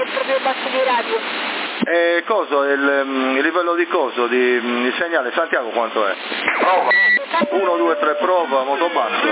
il proprio basso di radio. E coso, il livello di coso, il segnale Santiago quanto è? Prova. 1, 2, 3 prova, molto basso.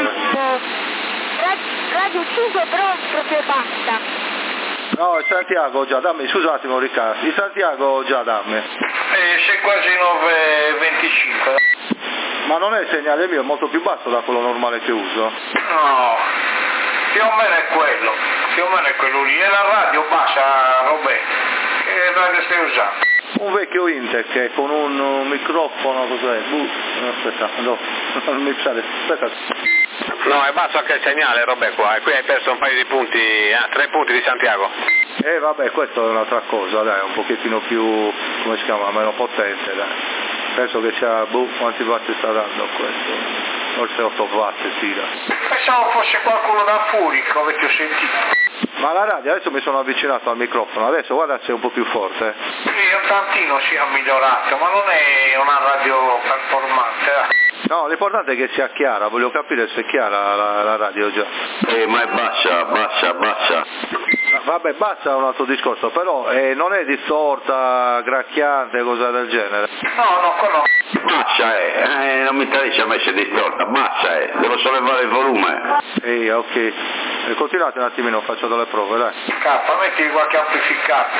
Radio 5 però proprio basta. No, il Santiago già, dammi, scusa un attimo Riccardo, il Santiago già dammi. Sei quasi 9,25. Ma non è il segnale mio, è molto più basso da quello normale che uso. No, più o meno è quello lì. Nella radio bassa, Robè. Che radio stai usando? Un vecchio Intec con un microfono, cos'è? Aspetta, no, non mi sale, aspetta. No, è basso anche il segnale, Robè, qua, e qui hai perso un paio di punti, 3 punti di Santiago. Vabbè, questo è un'altra cosa, dai, un pochettino più, come si chiama, meno potente, dai. Penso che sia, quanti watt sta dando questo? Forse 8 watt tira. Pensavo fosse qualcuno da Furico, avete sentito? Ma la radio, adesso mi sono avvicinato al microfono, adesso guarda se è un po' più forte. Sì, un tantino si è migliorato, ma non è una radio performante. No, l'importante è che sia chiara, voglio capire se è chiara la radio già. Ma è bassa. Vabbè, basta un altro discorso, però non è distorta, gracchiante, cosa del genere. No, quello. Bassa non mi interessa mai se è distorta, bassa devo sollevare il volume. Ok. Continuate un attimino, faccio delle prove, dai. Metti qualche amplificato.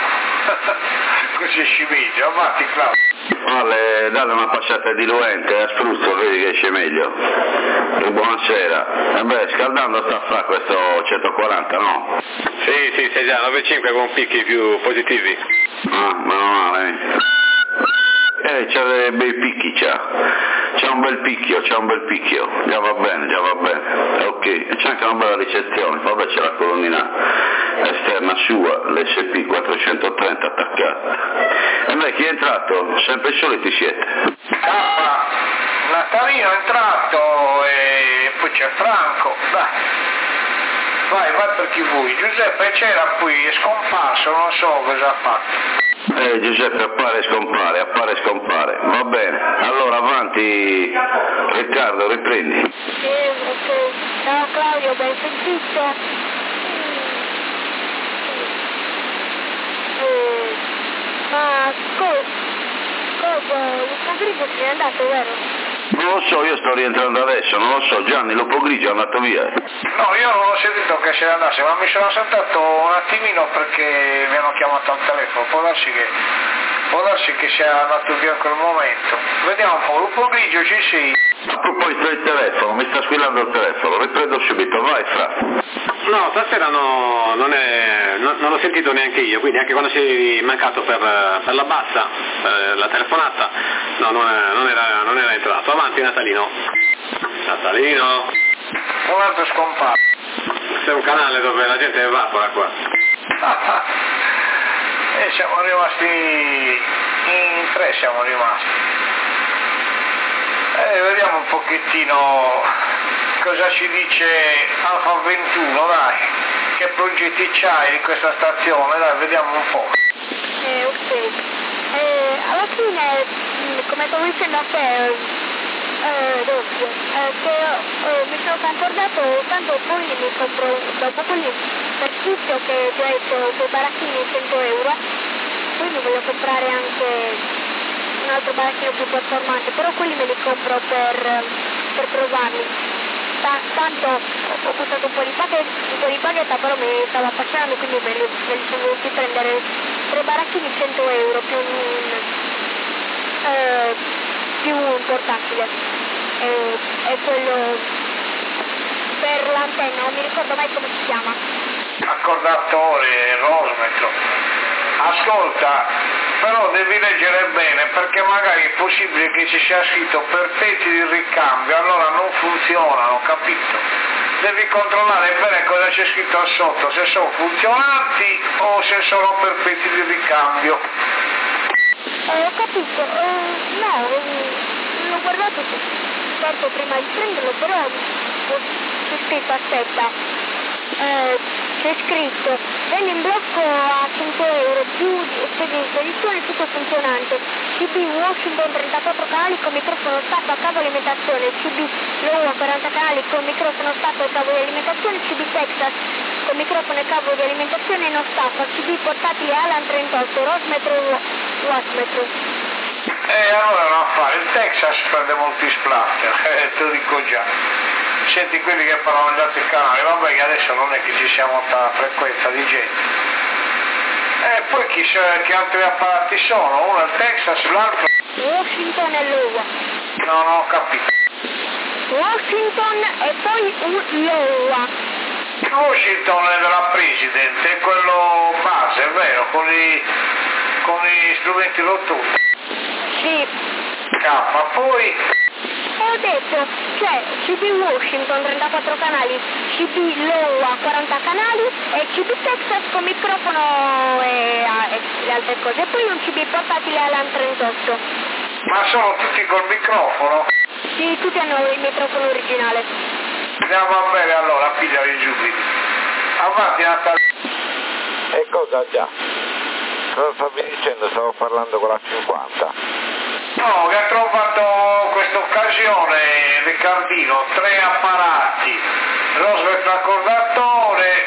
Così ci meglio, avanti Claudio. Vale, dalle una passata diluente a spruzzo, vedi che esce meglio. E buonasera. Scaldando sta fra questo 140, no? Sì, sei già 9,5 con picchi più positivi. Meno male. C'ha dei bei picchi, c'ha un bel picchio, già va bene, ok, c'è anche una bella ricezione, vabbè c'è la colonnina esterna sua, l'SP 430 attaccata. E beh, chi è entrato? Sempre i soliti siete. Natalino è entrato e poi c'è Franco, dai. Vai per chi vuoi. Giuseppe c'era qui, è scomparso, non so cosa ha fatto. Giuseppe appare e scompare, va bene, allora avanti Riccardo, riprendi. Ok. Ciao Claudio, ben sentito. Ma cosa, il pomeriggio se n'è andato, vero? Non lo so, io sto rientrando adesso, non lo so, Gianni Lupo Grigio è andato via. No, io non ho sentito che se ne andasse, ma mi sono sentato un attimino perché mi hanno chiamato al telefono, può darsi che sia andato via in quel momento. Vediamo un po', Lupo Grigio ci sei? A proposito del telefono, mi sta squillando il telefono, riprendo subito, vai Fra. No, stasera non l'ho sentito neanche io, quindi anche quando sei mancato per la bassa, per la telefonata, no, non era entrato. Avanti Natalino. Un altro scomparso. C'è un canale dove la gente evapora qua. E siamo rimasti in 3, vediamo un pochettino cosa ci dice Alfa 21, dai, che progetti c'hai di questa stazione, dai, vediamo un po'. Ok, alla fine, come stavo dicendo a te, che mi sono concordato, tanto poi mi compro, dopo quelli per tutto che ti ho detto, quei baracchini 100 euro, poi mi voglio comprare anche un altro baracchino più performante, però quelli me li compro per provarli. Tanto ho buttato un po' di paghetta, però mi stavo appassionando, quindi me li sono venuti a prendere 3 baracchini 100 euro più un portatile. E quello per l'antenna, non mi ricordo mai come si chiama. Accordatore, rosmetro. Ascolta, però devi leggere bene perché magari è possibile che ci sia scritto per pezzi di ricambio, allora non funzionano, capito? Devi controllare bene cosa c'è scritto sotto, se sono funzionanti o se sono per pezzi di ricambio. Ho capito, no, l'ho guardato certo prima di prenderlo, però c'è scritto, aspetta. C'è scritto vende in blocco a 100 euro più spedizione tutto funzionante, CB Washington 34 canali con microfono stacco a cavo alimentazione, CB Low 40 canali con microfono stacco e cavo di alimentazione, CB Texas con microfono e cavo di alimentazione non staffa, CD portatile Alan 38, Rosmetro Wattmetro. Allora non fare, il Texas prende molti splatter, te lo dico già. Senti quelli che parlano gli altri canali, vabbè che adesso non è che ci sia molta frequenza di gente. Poi che altri apparati sono? Uno è il Texas, l'altro... Washington e Iowa. No, non ho capito. Washington e poi Iowa. Washington è della President, è quello base, è vero, con gli strumenti rotondi. Sì. Poi... Ho detto, cioè CD Washington 34 canali, CD Iowa 40 canali e CD Texas con microfono e le altre cose. E poi un CD portatile Alan 38. Ma sono tutti col microfono? Sì, tutti hanno il microfono originale. Andiamo a bere allora, pigliali giubili. Avanti Natale. E cosa già? Cosa stavi dicendo? Stavo parlando con la 50. No, che ha trovato questa occasione Riccardino, 3 apparati, Roswell raccordatore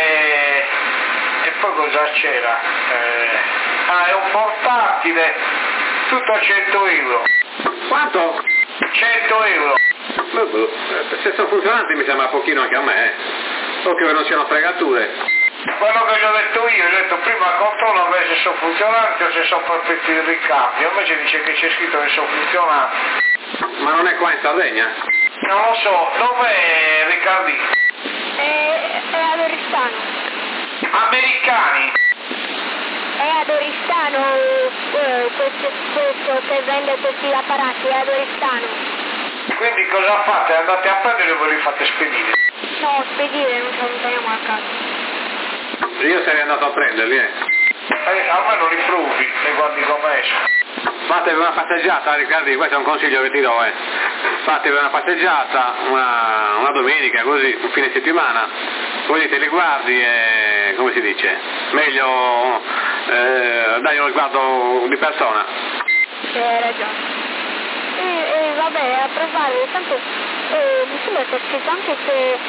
e poi cosa c'era? È un portatile, tutto a 100 euro. Quanto? 100 euro. Se sono funzionanti mi sembra pochino anche a me, occhio che non siano fregature. Quello che gli ho detto io, ho detto prima controllo a me se sono funzionanti o se sono perfetti di ricambio, invece dice che c'è scritto che sono funzionanti. Ma non è qua in Sardegna? Non lo so, dov'è Riccardino? È ad Oristano. Americani? È ad Oristano, questo che vende questi apparati, è ad Oristano. Quindi cosa fate? Andate a prendere e voi li fate spedire? No, spedire, non ce lo teniamo a casa. Io sarei andato a prenderli, Almeno li provi e guardi come esce. Fatevi una passeggiata, Riccardi, questo è un consiglio che ti do, Fatevi una passeggiata, una domenica, così, un fine settimana, così te li guardi e, come si dice, meglio dai uno sguardo di persona. Hai ragione. E vabbè, a provare, tanto mi sembra che c'è scritto anche che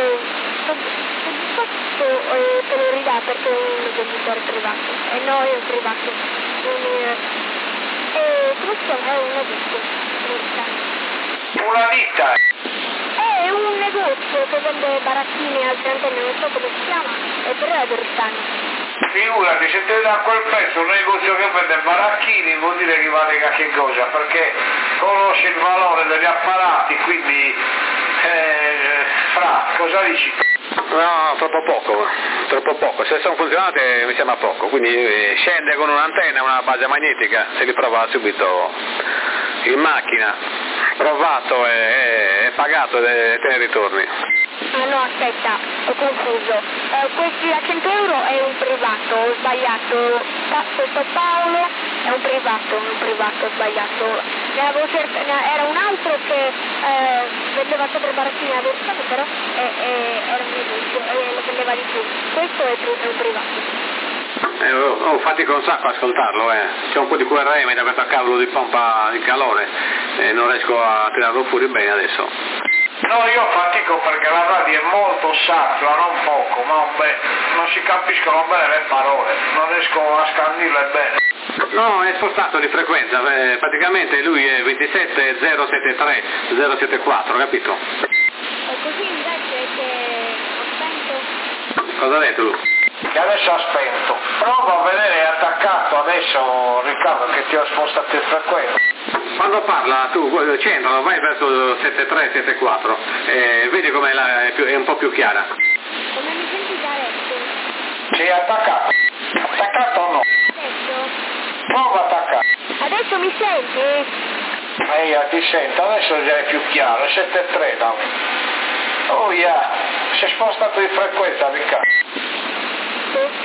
te lo ridà perché è un venditore privato e no è un privato come si chiama? È un negozio una ditta? È un negozio che vende barattini e altre antenne, non so come si chiama, però è ad Oristano. Figurati, se te dà quel prezzo un negozio che vende baracchini vuol dire che vale che cosa, perché conosce il valore degli apparati, quindi Fra, cosa dici? No, troppo poco, se sono funzionati mi sembra poco, quindi scende con un'antenna, una base magnetica, se li prova subito in macchina, provato e pagato e te ne ritorni. Ah no, aspetta, ho confuso. Questi a 100 euro è un privato, ho sbagliato. Questo Paolo è un privato, ho sbagliato. Era un altro che vendeva sempre barattini ad Oristano, però era un negozio e lo vendeva di più. Questo è un privato. Ho fatico un sacco a ascoltarlo, C'è un po' di QRM da questo cavolo di pompa di calore e non riesco a tirarlo fuori bene adesso. No, io fatico perché la radio è molto sacra, non poco, ma non si capiscono bene le parole, non riesco a scandirle bene. No, è spostato di frequenza, praticamente lui è 27073 074, capito? E così invece che ho spento... Cosa ha detto lui? Che adesso ha spento. Prova a vedere, è attaccato adesso Riccardo che ti ho spostato il frequenza. Quando parla tu centralo, vai verso 7374 e vedi come è un po' più chiara. Come mi senti da adesso? Sì, attaccato. Attaccato o no? Adesso? Prova a attaccare. Adesso mi senti? Io ti sento, adesso già è più chiaro, è 7.3 no? Oh yeah, si è spostato di frequenza Riccardo. Sì.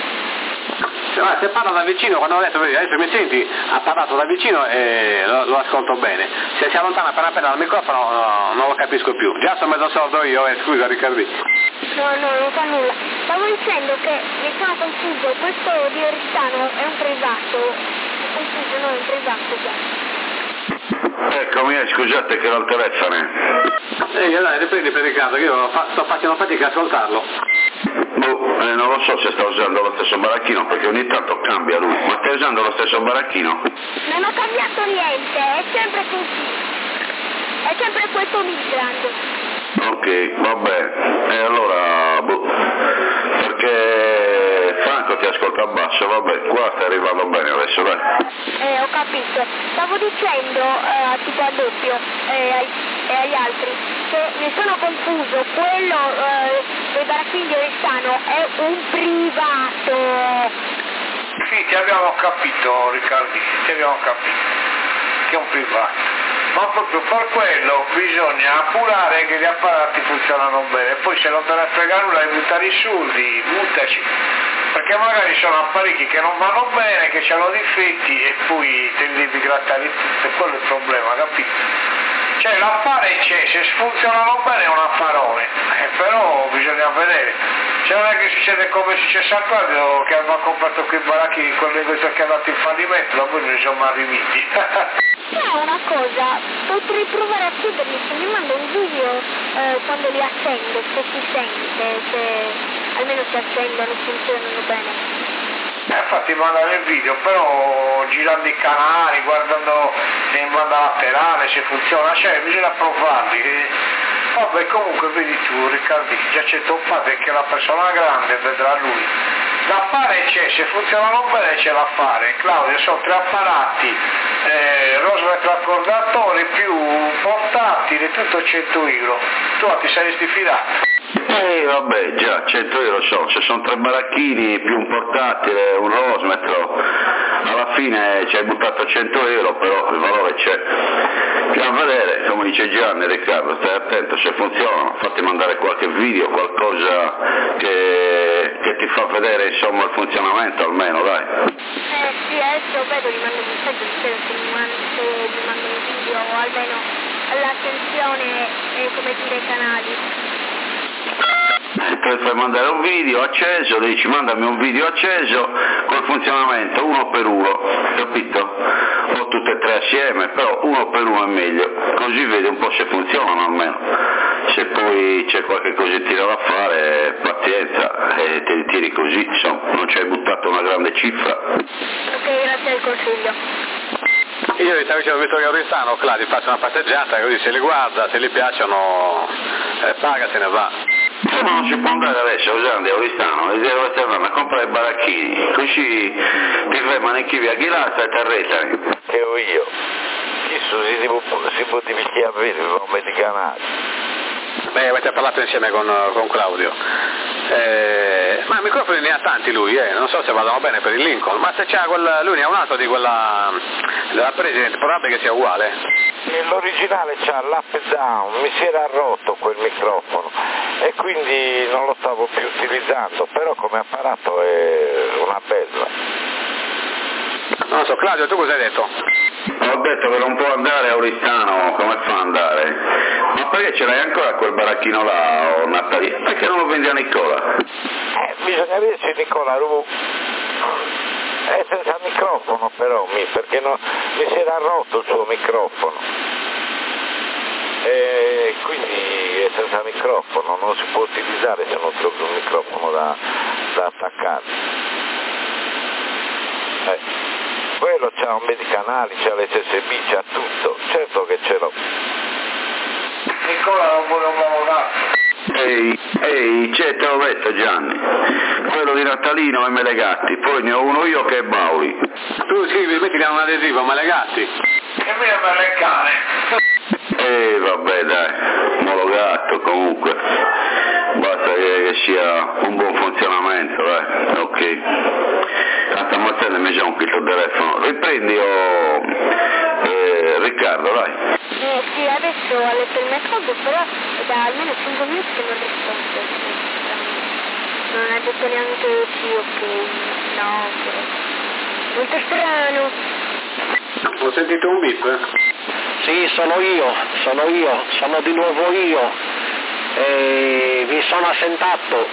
Se parla da vicino, quando ho detto adesso mi senti, ha parlato da vicino e lo ascolto bene. Se si allontana appena dal microfono non lo capisco più. Già sono mezzo sordo io, scusa Riccardi. No, non fa nulla. Stavo dicendo che mi sono confuso, questo di Oristano è un privato. Confuso, no, è un privato già. Eccomi, scusate che ho il telefono. Dai, riprendi per Riccardo, che io sto facendo fatica a ascoltarlo. Non lo so se sta usando lo stesso baracchino, perché ogni tanto cambia lui. Ma stai usando lo stesso baracchino? Non ho cambiato niente, è sempre così. È sempre questo Midland. Ok, vabbè. E allora, perché Franco ti ascolta basso, vabbè, qua stai arrivando bene adesso, dai. Ho capito. Stavo dicendo, tipo a doppio, e agli altri, che mi sono confuso, quello del baracchino di Oristano è un privato. Sì, ti abbiamo capito, Riccardi, ti abbiamo capito, che è un privato. Ma proprio per quello bisogna appurare che gli apparati funzionano bene, poi se non te ne frega nulla di buttare i soldi, buttaci, perché magari sono apparecchi che non vanno bene, che hanno difetti e poi te li devi grattare tutti, quello è il problema, capito? Cioè l'affare c'è, se funzionano bene è un affarone, però bisogna vedere. Cioè non è che succede come è successo a Claudio, che aveva comprato quei baracchi, quel negozio che è andato in fallimento, ma poi non siamo arrivati. No, una cosa, potrei provare a chiedergli se mi manda un video quando li accendo, se si sente, se almeno si accendono, funzionano bene. Infatti mandare il video, però girando i canali, guardando in banda laterale se funziona, cioè bisogna provarli. Vabbè, comunque vedi tu Riccardi, già c'è tuo padre che è una persona grande, vedrà lui. L'affare c'è, se funzionano bene c'è l'affare. Claudio, sono 3 apparati, rosmetro accordatore più portatile, tutto 100 euro. Tu ti saresti fidato? Vabbè, già, 100 euro so, se sono 3 baracchini più un portatile, un rosmetro, alla fine ci hai buttato 100 euro, però il valore c'è. A vedere, come dice Gianni, Riccardo, stai attento se funzionano, fatti mandare qualche video, qualcosa che ti fa vedere insomma il funzionamento almeno, dai. Sì, adesso vedo, gli mando un messaggio di sera se mi mandano un video o almeno all'attenzione e come dire canali. Te fai mandare un video acceso, dici mandami un video acceso col funzionamento uno per uno, capito? O tutte e 3 assieme, però uno per uno è meglio, così vedi un po' se funzionano almeno. Se poi c'è qualche cosettina da fare, pazienza, e te li tiri così, insomma, non ci hai buttato una grande cifra. Ok, grazie del consiglio. Io gli stavo dicendo, visto che è Oristano, Claudio, faccio una passeggiata, così se li guarda, se gli piacciono, paga, se ne va. Ma non si può andare adesso usando Oristano, e deve andare a comprare baracchini, così ti fermano in chi via Ghilazza e ti arrestano. Che ho io. Si può dividere a vedere come di canali. Beh, avete parlato insieme con Claudio. Ma microfoni ne ha tanti lui, non so se vadano bene per il Lincoln, ma se c'ha lui ne ha un altro di quella della President, probabile che sia uguale. L'originale c'ha l'up e down, mi si era rotto quel microfono e quindi non lo stavo più utilizzando, però come apparato è una bella. Non so, Claudio, tu cosa hai detto? Ho detto che non può andare a Oristano, come fa ad andare? Ma perché ce l'hai ancora quel baracchino là, o Natalia? Perché non lo vendi a Nicola? Bisogna vedere se Nicola Ru è senza microfono però, perché mi si era rotto il suo microfono. E quindi è senza microfono, non si può utilizzare se non trovi un microfono da attaccare. Quello c'ha un bel canali, c'ha l'SSB, c'ha tutto, certo che ce l'ho. Nicola non vuole un nuovo gatto. Ehi, c'è, te l'ho detto Gianni, quello di Natalino è Melegatti, poi ne ho uno io che è Bauli. Tu scrivi, metti un adesivo, Melegatti. E me è Melecane. Vabbè dai, omologato comunque, basta che sia un buon funzionamento, dai, ok. Sta mazzando mi c'è un il telefono, riprendi Riccardo, dai. Sì, adesso ho letto il messaggio, però da almeno 5 minuti che non rispondo. Non ha detto neanche sì, ok, no, molto strano. Ho sentito un bip? Sì, sono io, sono di nuovo io. Mi sono assentato.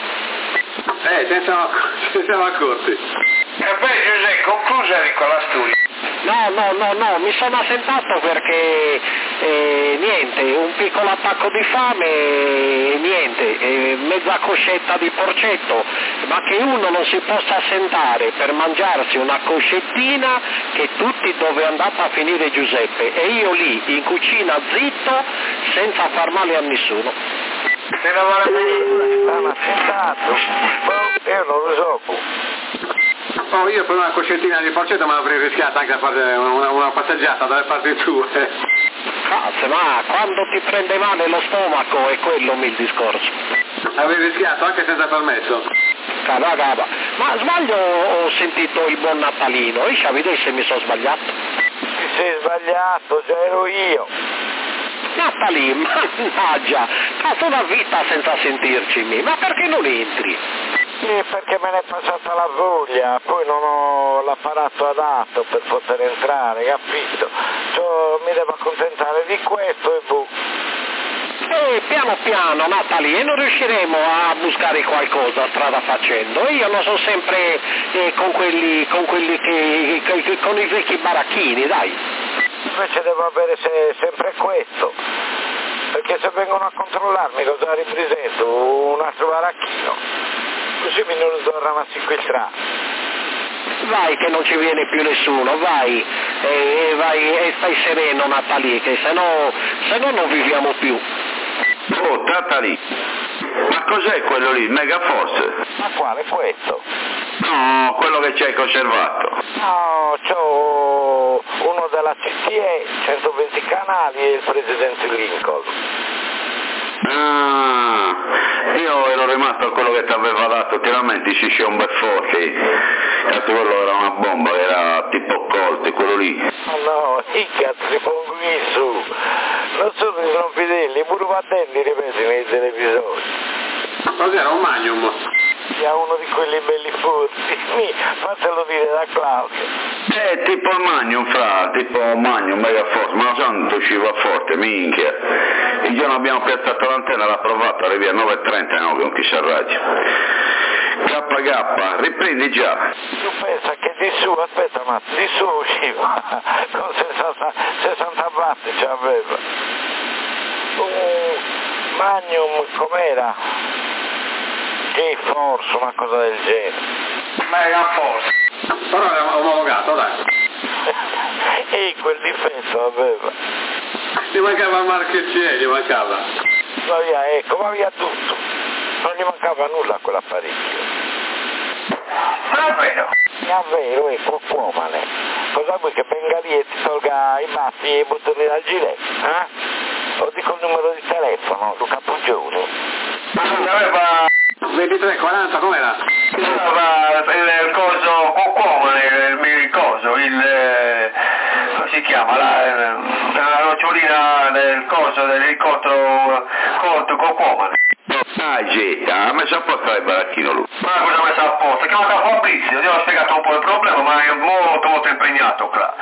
Ci siamo accorti. E beh Giuseppe, conclusa di quella storia. No, mi sono assentato perché niente, un piccolo attacco di fame e niente, mezza coscetta di porcetto, ma che uno non si possa assentare per mangiarsi una coscettina, che tutti dove è andato a finire Giuseppe, e io lì in cucina zitto senza far male a nessuno. Stanno assentato, io non lo so. Oh, io per una coscettina di porcetto me l'avrei rischiata anche a fare una passeggiata dalle parti tue. Cazzo, ma quando ti prende male lo stomaco è quello il discorso. Avevi rischiato anche senza permesso? Cava. Ma sbaglio ho sentito il buon Natalino, e vedi se mi sono sbagliato. Ti sei sbagliato, già ero io. Natalino, mannaggia, cazzo una vita senza sentirci, ma perché non entri? Perché me ne è passata la voglia, poi non ho l'apparato adatto per poter entrare, capito? Mi devo accontentare di questo e boh. Piano piano, Natalie, non riusciremo a buscare qualcosa strada facendo. Io lo so sempre con i vecchi baracchini, dai. Invece devo avere sempre questo, perché se vengono a controllarmi cosa ripresento? Un altro baracchino, così mi non tornano a infiltrare. Vai che non ci viene più nessuno, vai e stai sereno, Natalie, che se no non viviamo più. Oh, Natalie, ma cos'è quello lì, il Megaforce? Ma quale questo? No, quello che ci hai conservato. No, c'ho uno della CTE, 120 canali e il presidente Lincoln. Ah, io ero rimasto a quello che ti aveva dato, ti lamenti Ciccione Befforti, quello era una bomba, era tipo Colt, quello lì. No, i cazzi pongo in su, non sono i rompidelli, pure battenti ripeti nei televisori. Cos'era, un Magnum? Ha uno di quelli belli forti, fatelo dire da Claudio. Tipo il Magnum, tipo Magnum, Megaforce, ma tanto usciva forte, minchia. Il giorno abbiamo piazzato l'antenna, l'ha provato, arrivi a 9.30 no, con chissà radio. KK, riprendi già. Tu pensa che di su, aspetta ma di su usciva, con 60 watt ci aveva. Magnum com'era? G-Force, una cosa del genere. Megaforce. Però era omologato, dai. E quel difetto aveva. Gli mancava il marchio, gli mancava. Ma via tutto. Non gli mancava nulla a quell'apparecchio. Davvero? Davvero, ecco Cuomane. Cosa vuoi che venga lì e ti tolga i baffi e i bottoni dal gilet? O dico il numero di telefono, Luca Puggioni. Aveva 2340, com'era? il coso Cuomane, il coso, come si chiama? La nocciolina del coso dell'elicottero Cuomane. Ha messo a posto il baracchino lui. Ma cosa ha messo a posto? Chiamata Fabrizio, gli ho spiegato un po' il problema, ma è molto impegnato qua.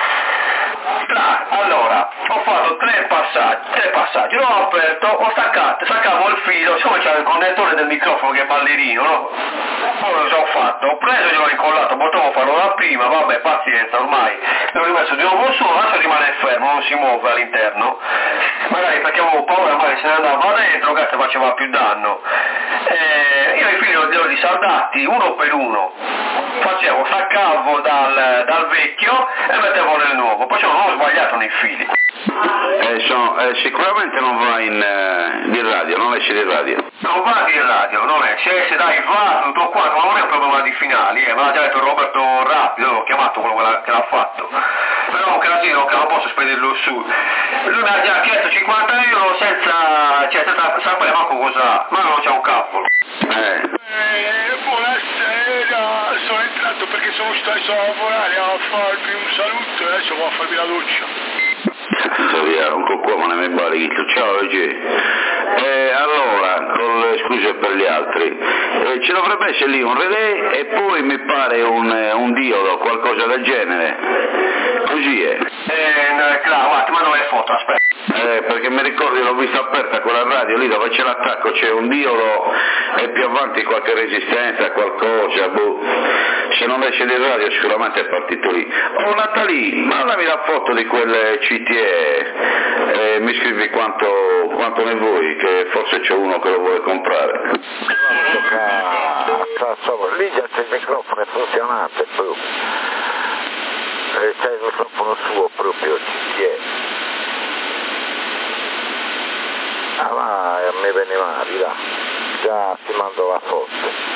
Allora, ho fatto tre passaggi, l'ho aperto, staccavo il filo, siccome c'era il connettore del microfono che è ballerino, no? Poi cosa ho fatto? Ho preso e gliel'ho incollato, potevo farlo da prima, vabbè, pazienza, ormai l'ho rimesso di nuovo su, adesso rimane fermo, non si muove all'interno, magari perché avevo paura, magari se ne andava dentro, che faceva più danno. Io i fili li ho risaldati uno per uno, staccavo dal vecchio e mettevo nel nuovo, poi non ho sbagliato nei fili. Sicuramente non va di radio, non esce di radio. Non va di radio, non esce, se dai va tutto quanto, ma non è un problema di finali, me l'ha già detto Roberto Rapido, l'ho chiamato quello che l'ha fatto. Però un casino che non posso spedirlo su. Lui mi ha già chiesto 50 euro senza sapere manco cosa, ma non c'è un cavolo. Buonasera, sono entrato perché sono stato a lavorare a farvi un saluto e adesso vado a farvi la doccia. Via, un coccoma ne mi bari, ciao oggi. Allora, con le scuse per gli altri, ci dovrebbe essere lì un relè e poi mi pare un diodo, qualcosa del genere. Così è. Ma non è foto, aspetta. Perché mi ricordo l'ho vista aperta quella radio lì dove c'è l'attacco, c'è un diolo e più avanti qualche resistenza, qualcosa, boh. Se non esce di radio sicuramente è partito lì. Oh Natalì, mandami la foto di quelle CTE e mi scrivi quanto ne vuoi, che forse c'è uno che lo vuole comprare. Lì già c'è il microfono, è funzionante proprio. C'è il microfono suo proprio, CTE. Ah va, a me veniva di là. Già ti mando la foto.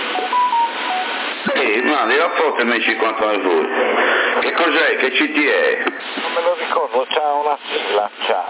Mandi la foto e mi dici quanto ne vuoi. Che cos'è? Che CTE? Non me lo ricordo, c'ha una sigla, c'ha.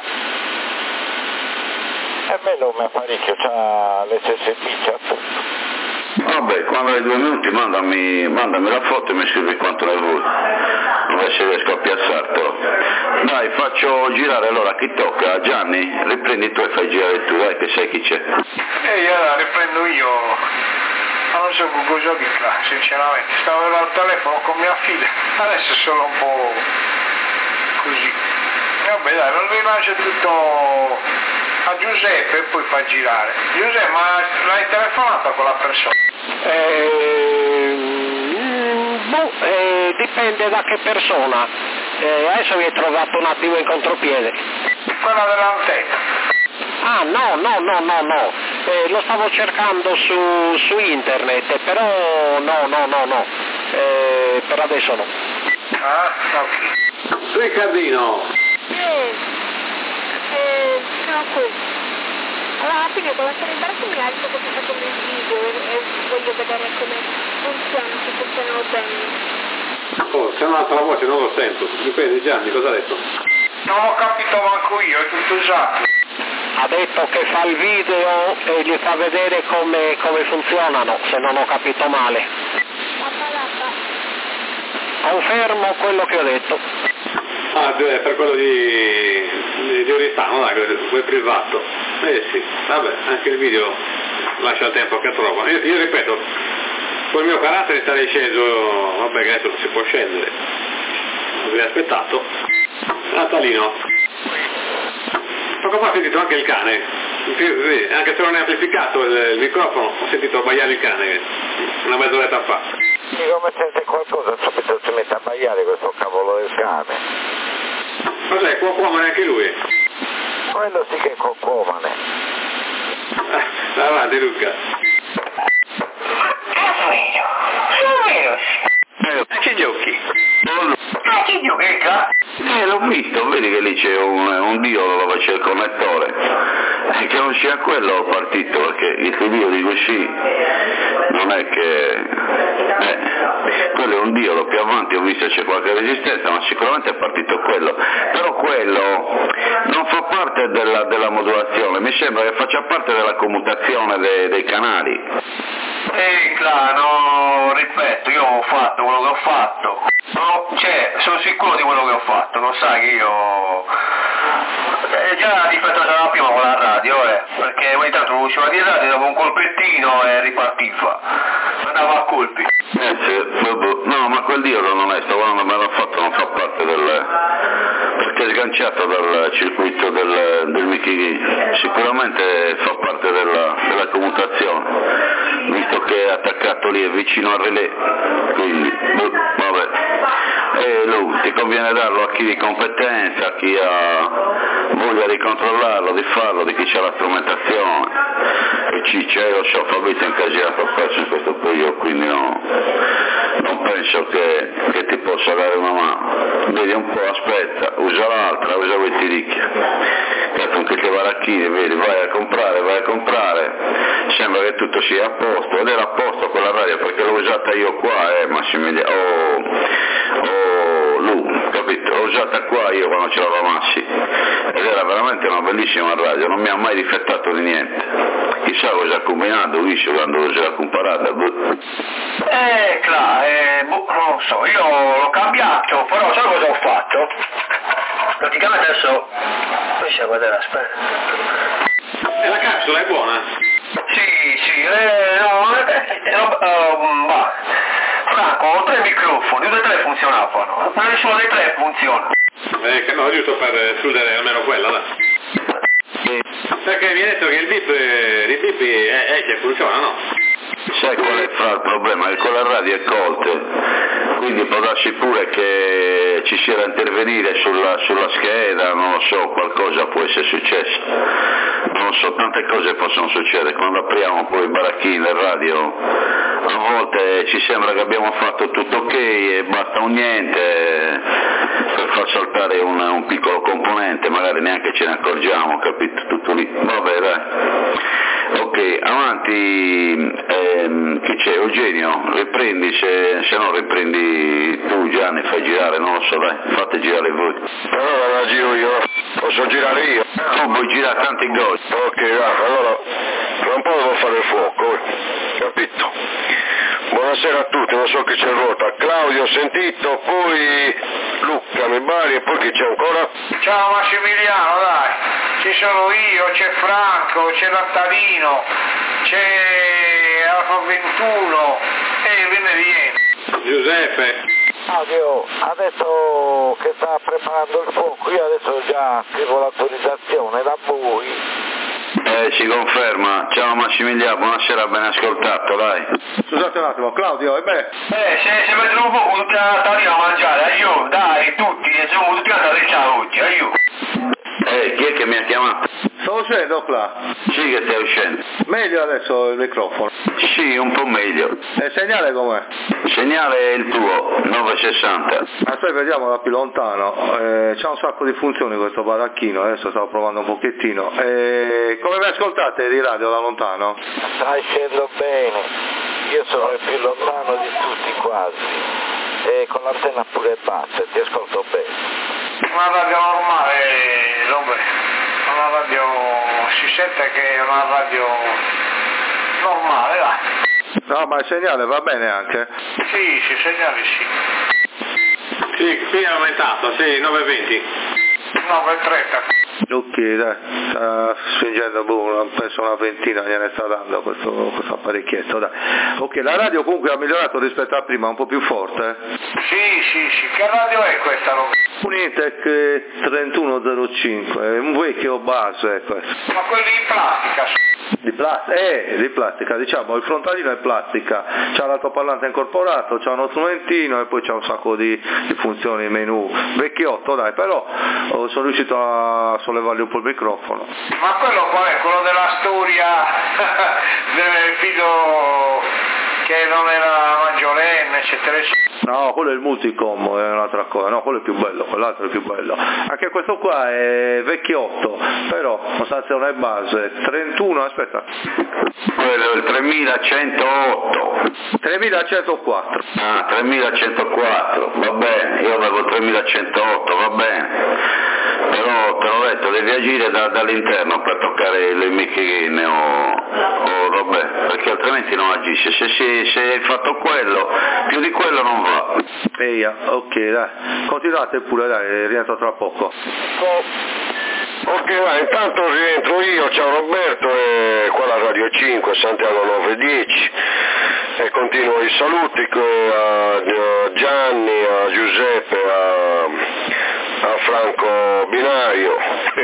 È bello un apparecchio, c'ha l'SSB, c'ha tutto. Vabbè, quando hai 2 minuti mandami la foto e mi scrivi quanto ne vuoi. Non se riesco a piazzartelo. Dai, faccio girare allora, chi tocca? Gianni? Riprendi tu e fai girare tu, dai che sai chi c'è. Allora riprendo io. Ma non so cosa dirla, sinceramente. Stavo al telefono con mia figlia, adesso sono un po' così. Vabbè dai, lo rilascio tutto a Giuseppe e poi fa girare. Giuseppe, ma l'hai telefonata con la persona? Dipende da che persona. Adesso mi hai trovato un attimo in contropiede. Quella dell'antenna. Ah no, lo stavo cercando su internet, però no, per adesso no. Ah, ok. Riccardino! Sono qui. Allora alla fine con la cerebrata mi alzo che sta come il video e voglio vedere come funziona, se funzionano bene. Oh, c'è un'altra voce, non lo sento. Dipende, Gianni, cosa ha detto? Non ho capito manco io, è tutto usato. Ha detto che fa il video e gli fa vedere come funzionano, se non ho capito male. Confermo quello che ho detto. Ah, per quello di Oristano, dai, quel privato. Sì, vabbè, anche il video lascia il tempo che trova. Io ripeto, col mio carattere sarei sceso, vabbè che adesso non si può scendere. Avrei aspettato. Natalino. Poco fa ho sentito anche il cane, anche se non è amplificato il microfono, ho sentito abbaiare il cane una mezz'oretta fa. Sì, come sente qualcosa subito si mette a abbaiare questo cavolo del cane. Cos'è? Cuocomane anche lui? Quello sì che è cuocomane. Avanti Luca. Che giochi? Che giochi, L'ho visto, vedi che lì c'è un diolo dove c'è il connettore. Che non sia quello partito, perché il video di così non è che... quello è un diolo, più avanti ho visto c'è qualche resistenza, ma sicuramente è partito quello. Però quello non fa parte della modulazione, mi sembra che faccia parte della commutazione dei canali. no, ripeto, io ho fatto quello che ho fatto. Sono sicuro di quello che ho fatto, lo sai che io... già difetto c'era prima con la radio, perché ogni tanto usciva di radio, dava un colpettino e ripartiva. Andava a colpi. No, ma quel diolo non è, quando me l'ha fatto non fa parte perché è sganciato dal circuito del Mickey, sicuramente fa parte della commutazione, visto che è attaccato lì, è vicino al relè, quindi, vabbè. E lui, ti conviene darlo a chi di competenza, a chi ha voglia di controllarlo, di farlo, di chi ha la strumentazione. E c'è lo show Fabrizio incasinato perso in questo periodo, quindi non penso che ti possa dare una mano. Vedi un po', aspetta, usa l'altra, usa quei tiricchi. Anche che varacchini, vedi, vai a comprare, sembra che tutto sia a posto, ed era a posto quella radio perché l'ho usata io qua, Massimiliano, capito? L'ho usata qua io quando ce l'avevo Massi, ed era veramente una bellissima radio, non mi ha mai difettato di niente. Chissà cosa ha combinato, visto quando se l'ha comparata. Non lo so, io l'ho cambiato, però sai cosa ho fatto? Praticamente adesso... Riesci a guardare, aspetta. E la capsula è buona? Sì, Franco, ho 3 microfoni, 2 o 3 funzionavano, ma nessuno dei 3 funziona. Che no, giusto per escludere almeno quella, dai. Perché mi hai detto che il bip esce e funziona, no? Sai qual è il problema? Che con la radio è colte, quindi può darsi pure che ci sia da intervenire sulla scheda, non lo so, qualcosa può essere successo. Non lo so, tante cose possono succedere. Quando apriamo poi i baracchini del radio, a volte ci sembra che abbiamo fatto tutto ok e basta un niente per far saltare un piccolo componente, magari neanche ce ne accorgiamo, capito? Tutto lì. Vabbè, dai. Ok, avanti, chi c'è? Eugenio, riprendi, se no riprendi tu Gianni, fai girare, non lo so, dai, fate girare voi. Allora la giro io, posso girare io? Tu vuoi girare tanti gol. Ok, va, allora, tra un po' devo fare il fuoco, capito? Buonasera a tutti, non so chi c'è in ruota, Claudio ho sentito, poi Luca mi pare e poi chi c'è ancora? Ciao Massimiliano, dai, ci sono io, c'è Franco, c'è Nattalino, c'è Alfa 21 e viene di Giuseppe. Claudio ha detto che sta preparando il fuoco, io adesso già scrivo l'autorizzazione da voi. Si conferma. Ciao Massimiliano, buonasera, ben ascoltato, dai. Scusate un attimo, Claudio, se mettono un po' tutta la Nattalino a mangiare, io, dai, tutti, siamo tutti andati a oggi, io. Chi è che mi ha chiamato? sto uscendo qua. Sì che stai uscendo. Meglio adesso il microfono. Sì, un po' meglio. E il segnale com'è? Il segnale è il tuo, 960. Aspetta, vediamo da più lontano. C'ha un sacco di funzioni questo baracchino, adesso stavo provando un pochettino. Come mi ascoltate di radio da lontano? Stai scendo bene, io sono il più lontano di tutti quasi. E con l'antenna pure bassa, ti ascolto bene. Una radio normale, una radio, si sente che è una radio normale, dai. No, ma il segnale va bene anche? Sì, il segnale sì. Sì, qui è aumentato, sì, 920. 930. Ok, dai, sta spingendo, penso una ventina gliene sta dando questo apparecchietto, dai. Ok, la radio comunque ha migliorato rispetto a prima, un po' più forte? Sì, che radio è questa? Unitec 3105, è un vecchio base è questo. Ma quelli in plastica? Di plastica, diciamo, il frontalino è plastica, c'ha l'altoparlante incorporato, c'ha uno strumentino e poi c'ha un sacco di funzioni, menu, vecchiotto dai, però sono riuscito a sollevargli un po' il microfono. Ma quello qual è? Quello della storia del figlio che non era maggiorenne, eccetera, eccetera? No, quello è il multicom, è un'altra cosa, no, quello è più bello, quell'altro è più bello. Anche questo qua è vecchiotto, però sostanzione è base, 31, aspetta. Quello è il 3108. 3104. Ah, 3104, va bene, io avevo 3108, va bene. Però te l'ho detto, devi agire dall'interno per toccare le micchine o vabbè, perché altrimenti non agisce. Se hai fatto quello, più di quello non va. Eia, ok, dai, continuate pure, dai, rientro tra poco. Ok, va, intanto rientro io, ciao Roberto, e qua la Radio 5, Santiago 910, e continuo i saluti a Gianni, a Giuseppe, a Franco Binario,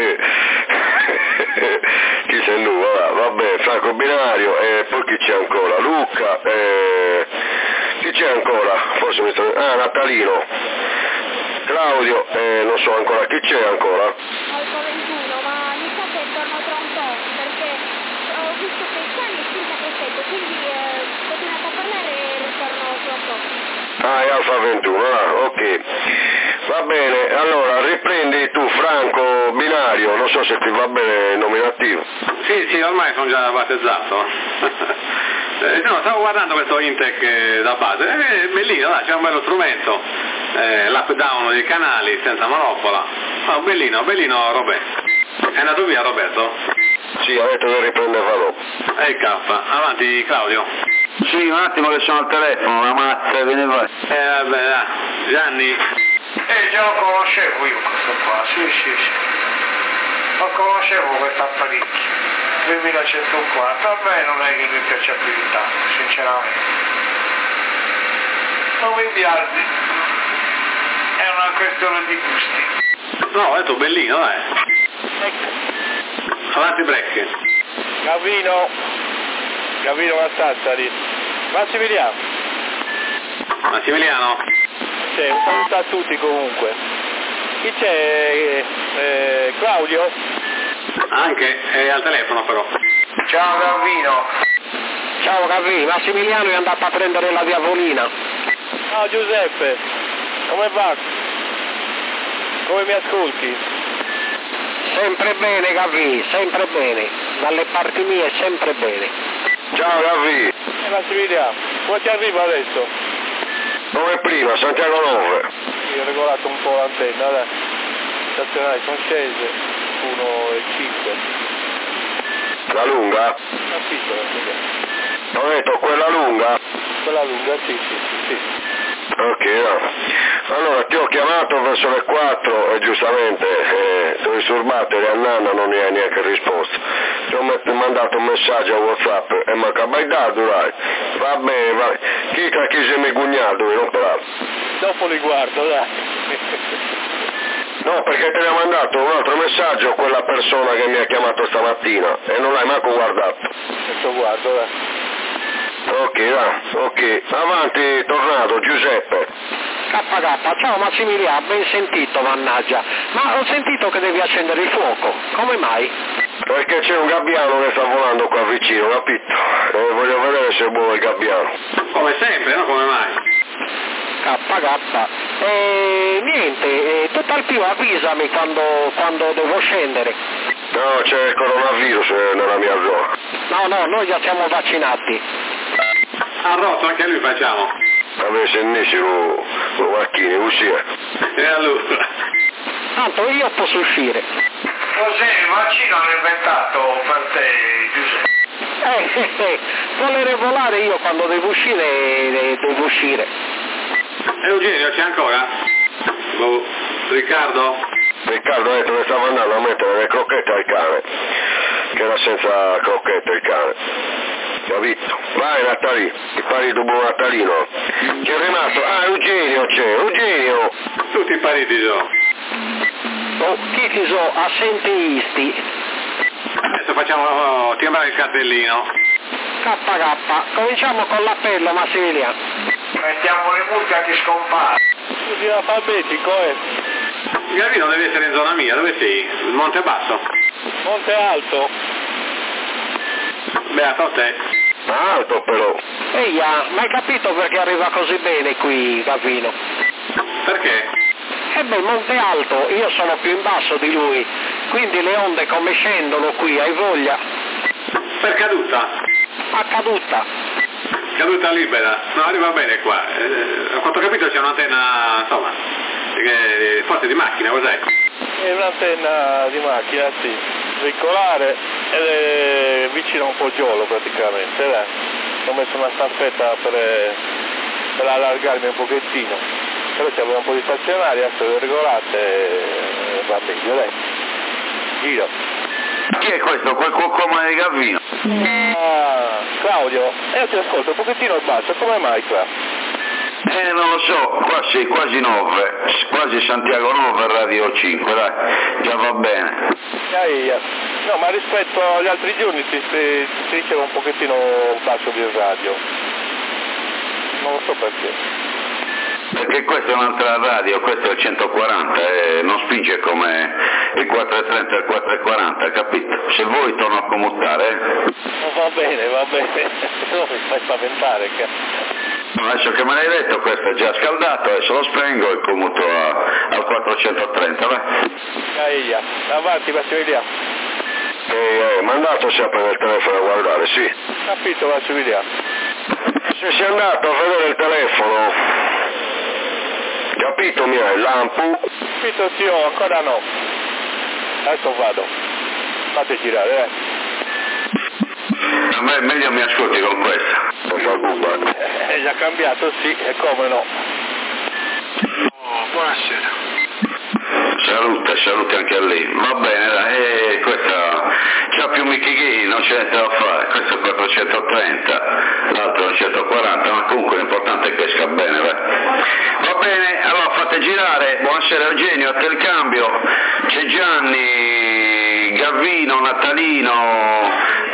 chi sei lui? Vabbè, Franco Binario, e poi chi c'è ancora? Luca, chi c'è ancora? Forse mi sto... Nattalino, Claudio, non so ancora chi c'è ancora. Alfa 21, ma mi sa che torno tra un po', perché ho visto che il cane è senza cassette, quindi continuate a parlare e ritorno tra un po'. Ah, è Alfa 21, ok. Va bene, allora riprendi tu Franco Binario, non so se ti va bene il nominativo. Sì, ormai sono già battezzato. No, stavo guardando questo Intec da base, è bellino, dai, c'è un bello strumento, l'up down dei canali senza manopola, bellino Roberto. È andato via Roberto? Sì, ha detto che riprendeva dopo. K, avanti Claudio. Sì, un attimo che sono al telefono, la mazza, ve ne vai. Vabbè, dai. Gianni? Già lo conoscevo io questo qua, sì. Lo conoscevo questo apparecchio. 2140, a me non è che mi piace più di tanto, sinceramente. Non mi piace, è una questione di gusti. No, ho detto bellino, dai. Avanti break. Gavino Massassari. Massimiliano. C'è, un saluto a tutti comunque. Chi c'è? Claudio? Anche, è al telefono però. Ciao Gavino. Ciao Gavino, Massimiliano è andato a prendere la diavolina. Ciao Giuseppe, come va? Come mi ascolti? Sempre bene Gavì, sempre bene, dalle parti mie sempre bene. Ciao Gavi, Massimiliano, come ti arriva adesso? come prima, Santiago 9. Io ho regolato un po' l'antenna, dai. Stazionali sono scese, 1,5. La lunga? Una piccola, Ho detto quella lunga? quella lunga, sì. Ok, no. Allora ti ho chiamato verso le 4 e giustamente dovevi surbattere a Nanna, non mi hai neanche risposto. Ti ho mandato un messaggio a WhatsApp e mi acaba di dare, dai. Va bene, vai. Chi sei mi cugnato, non parlare. Dopo li guardo, dai. No, perché te ne ha mandato un altro messaggio quella persona che mi ha chiamato stamattina e non l'hai manco guardato. Adesso guardo, dai. Ok, va, ok. Avanti, tornato, Giuseppe. KK, ciao Massimiliano, ben sentito, mannaggia. Ma ho sentito che devi accendere il fuoco, come mai? Perché c'è un gabbiano che sta volando qua vicino, capito? E voglio vedere se è buono il gabbiano. Come sempre, no? Come mai? KK. Niente, tutto al più avvisami quando devo scendere. No, c'è il coronavirus nella mia zona. No, noi già siamo vaccinati. A rotto anche a lui facciamo. Vabbè, se ne lo macchine, uscire. E allora? Tanto io posso uscire. Cos'è il vaccino l'ho inventato per te, Giuseppe? Volere volare io quando devo uscire, devo uscire. Eugenio c'è ancora? Riccardo? Riccardo ha detto che stava andando a mettere le crocchette al cane, che era senza crocchette il cane. Capito? Vai Natalì, ti pari tu buon Natalino. Chi è rimasto? Ah, Eugenio c'è, Eugenio! Tutti pariti sono. Chi ci sono? Assenteisti. Adesso facciamo timbrare il cartellino. KK, cominciamo con l'appello Massimiliano. Mettiamo le multe a chi scompare. Scusi, alfabetico, Gavino deve essere in zona mia, dove sei? Monte Basso? Monte Alto. Beato a te. Alto però. Eia, ma hai capito perché arriva così bene qui, Gavino? Perché? Monte Alto, io sono più in basso di lui, quindi le onde come scendono qui, hai voglia? Per caduta? A caduta. Caduta libera? No, arriva bene qua. A quanto ho capito c'è un'antenna, insomma, forse di macchina, cos'è? È un'antenna di macchina, sì, veicolare ed è vicino a un poggiolo praticamente, ho messo una staffetta per allargarmi un pochettino, però c'aveva un po' di stazionaria, adesso le regolate e va meglio, dai. Giro. Chi è questo? Quel come di Gavino? Ah, Claudio, io ti ascolto un pochettino basso, come mai qua? Non lo so, qua sei quasi 9, quasi Santiago 9 Radio 5, dai, già va bene. No, ma rispetto agli altri giorni si riceve un pochettino basso di radio. Non lo so perché. Perché questa è un'altra radio, questo è il 140 e non spinge come il 430 e il 440, capito? Se vuoi torno a commutare. Va bene, non mi fai spaventare, Adesso che me l'hai detto questo è già scaldato, adesso lo spengo e commuto al 430, vai. Avanti Massimiliano. Mandato sempre nel telefono a guardare, sì. Capito Massimiliano. Se sei andato a vedere il telefono, capito mi hai, lampo? Capito zio, ancora no. Adesso vado. Fate girare, A me meglio mi ascolti con questa. È già cambiato, sì, e come no. Buonasera. Saluti anche a lei. Va bene, dai, questa c'ha più michighi, non c'è niente da fare, questo è 430, l'altro è 140, ma comunque l'importante è che esca bene, vai. Va bene, allora fate fate girare. Buonasera Eugenio, a te il cambio, c'è Gianni, Gavino, Natalino,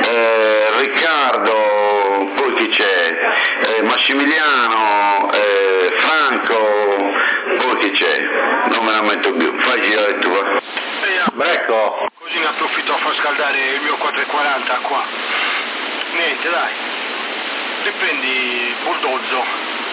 Riccardo, poi chi c'è? Massimiliano, Franco, poi chi c'è? Non me ne metto più, fai girare tu. Ecco. Così ne approfitto a far scaldare il mio 440 qua. Niente, dai. Riprendi Buldozzo.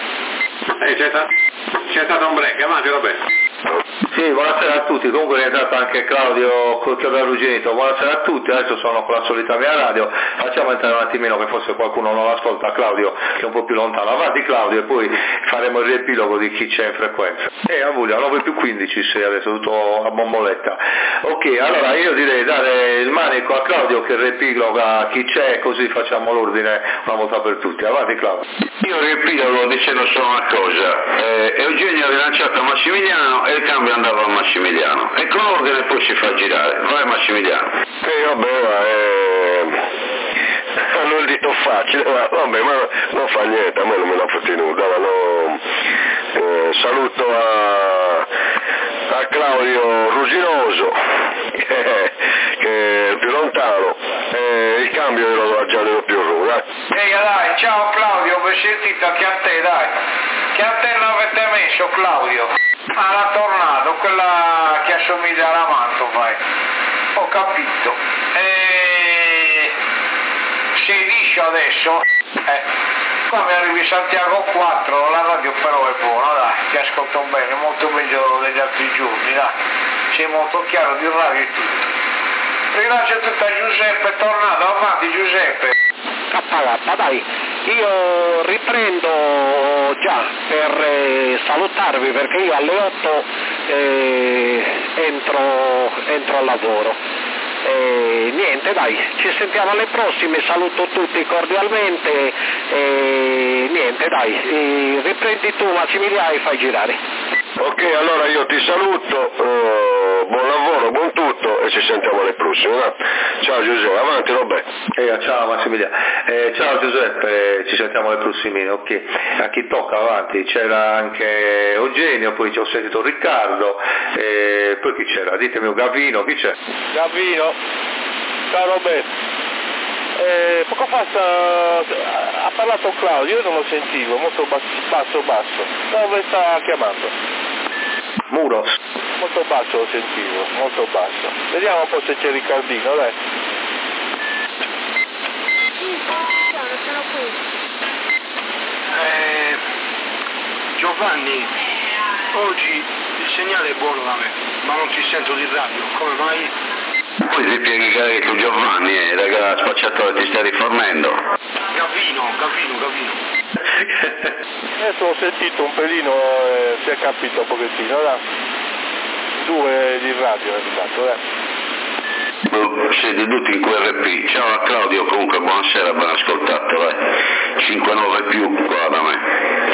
C'è stato un break, avanti Roberto. Sì, buonasera a tutti, comunque è entrato anche Claudio Arruginito, buonasera a tutti, adesso sono con la solita mia radio, facciamo entrare un attimino che forse qualcuno non ascolta Claudio che è un po' più lontano, avanti Claudio e poi faremo il riepilogo di chi c'è in frequenza. A Vuglia, 9+15 sei adesso, tutto a bomboletta. Ok, allora io direi dare il manico a Claudio che riepiloga chi c'è, così facciamo l'ordine una volta per tutti, avanti Claudio. Io riepilogo dicendo solo una cosa, Eugenio ha rilanciato Massimiliano e il cambio andava a Massimiliano e con ordine poi si fa girare. Vai Massimiliano. Hanno il dito facile, vabbè, ma non fa niente, a me non me l'ha trattenuta, saluto a Claudio Ruginoso che è più lontano, il cambio ero già nello più rudo. Dai, ciao Claudio, ho sentito che a te, dai, che a te l'avete messo Claudio? La tornado, quella che assomiglia alla Mantova, ho capito. Sei liscio adesso? Come arrivi Santiago 4, la radio però è buona, dai, ti ascolto bene, molto meglio degli altri giorni, dai, sei molto chiaro di radio e tutto. Ringrazio tutta Giuseppe, tornato, avanti Giuseppe. Dai, io riprendo già per salutarvi perché io alle 8 entro al lavoro. Niente, dai, ci sentiamo alle prossime, saluto tutti cordialmente niente, dai, riprendi tu Massimiliano e fai girare. Ok, allora io ti saluto, buon lavoro, buon tutto e ci sentiamo alle prossime. No? Ciao Giuseppe, avanti Roberto. Ciao Massimiliano, ciao Giuseppe, ci sentiamo alle prossime, ok. A chi tocca avanti? C'era anche Eugenio, poi ci ho sentito Riccardo, poi chi c'era? Ditemi Gavino, chi c'è? Gavino, ciao Roberto. Poco fa ha parlato Claudio, io non lo sentivo, molto basso. Dove sta chiamando? Muros. Molto basso lo sentivo, molto basso. Vediamo un po' se c'è Riccardino, dai. Sono qui. Giovanni, oggi il segnale è buono da me, ma non ti sento di radio, come mai? Poi ti spieghi che tu Giovanni, raga, spacciatore, ti stai rifornendo. Gavino. Adesso ho sentito un pelino, si è capito un pochettino, dai. 2 di radio è stato, Siete tutti in QRP, ciao a Claudio, comunque buonasera, ben ascoltato, 5-9 più qua da me.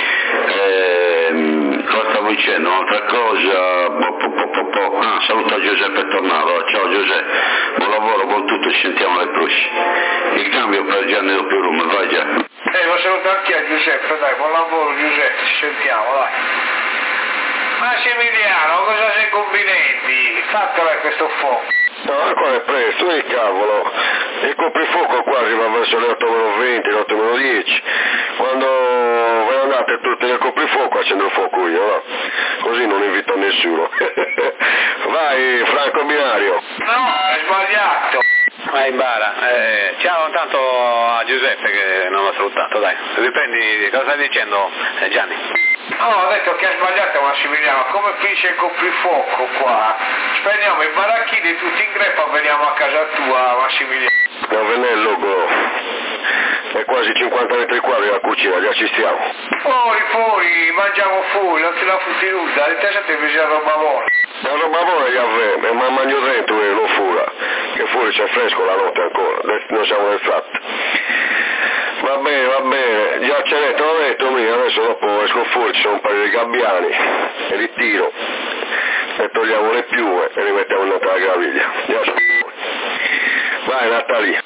Cosa stavo dicendo? Un'altra cosa, saluta Giuseppe Tornado, ciao Giuseppe, buon lavoro, buon tutto, ci sentiamo alle prossime. Il cambio per Gianni doppio Rum, vai già. Lo saluto anche a Giuseppe, dai, buon lavoro Giuseppe, ci sentiamo, dai. Massimiliano, cosa sei combinetti? Fatelo questo fuoco. No, ancora è presto, che cavolo, il coprifuoco qua arriva verso le 8:20, le 8:10, quando ve ne andate tutti nel coprifuoco accendo il fuoco io, no? Così non invito nessuno. Vai Franco Binario. No, è sbagliato. Vai in bara, ciao intanto a Giuseppe che non l'ho salutato, dai, riprendi, cosa stai dicendo Gianni? No, ho detto che ha sbagliato Massimiliano, come finisce il coprifuoco qua? Spegniamo i baracchini tutti in greppa, veniamo a casa tua Massimiliano. Non ve ne è il logo, è quasi 50 metri quadri la cucina, già ci stiamo. Fuori, mangiamo fuori, non te la futti nulla, di te siete invece a roba buona. La roba buona che avvenne, ma mangio dentro e non fura, che fuori c'è fresco la notte ancora, non siamo nel fratto. Va bene, già ce l'ho detto mio, adesso dopo esco fuori, ci sono un paio di gabbiani, e li tiro, e togliamo le piume e li mettiamo in un'altra graviglia. Già sono fuori. Vai Natalia.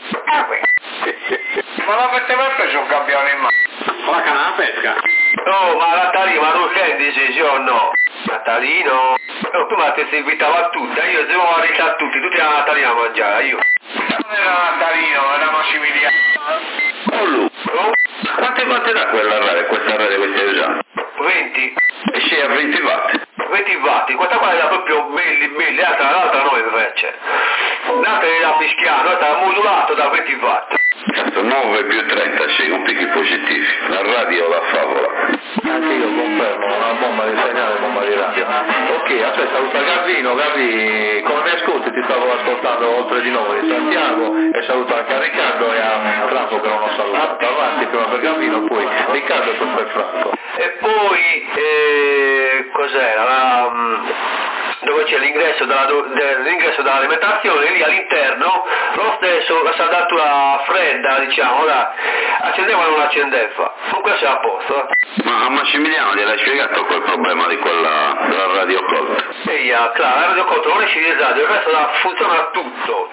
Ma l'avete mai preso un gabbiano in mano? Con la canna da pesca? No, ma Natalia, ma tu che dici sì o no? Natalino? No, prima ti si invitava a tutti, io se vuoi a tutti a Natalino a mangiare, io. Non era Natalino, era Massimiliano. Oh Luca, quante watt da questa radio che stai usando? 20. E sei a 20 watt? 20 watt, questa qua era proprio belli, l'altra no invece. L'altra era mischiato, l'altra era modulato da 20 watt. Cazzo, 9 più 30, sì, con picchi positivi. La radio la favola. Anche io confermo, una bomba di segnale, bomba di radio. Ok, aspetta, saluta Gavino, Gavi, come mi ascolti? Ti stavo ascoltando oltre di noi, Santiago, e saluto anche a Riccardo e a Franco che non ho salutato. Avanti prima per Gavino, poi Riccardo e poi per Franco. E poi, cos'era? Dove c'è l'ingresso dell'alimentazione, lì all'interno, lo stesso, la saldatura fredda, diciamo, accendeva o non accendeva. Comunque sei a posto. Ma a Massimiliano gliel'hai spiegato quel problema di della radio colta? Claro, la radio colta non esce di radio, il resto funziona tutto.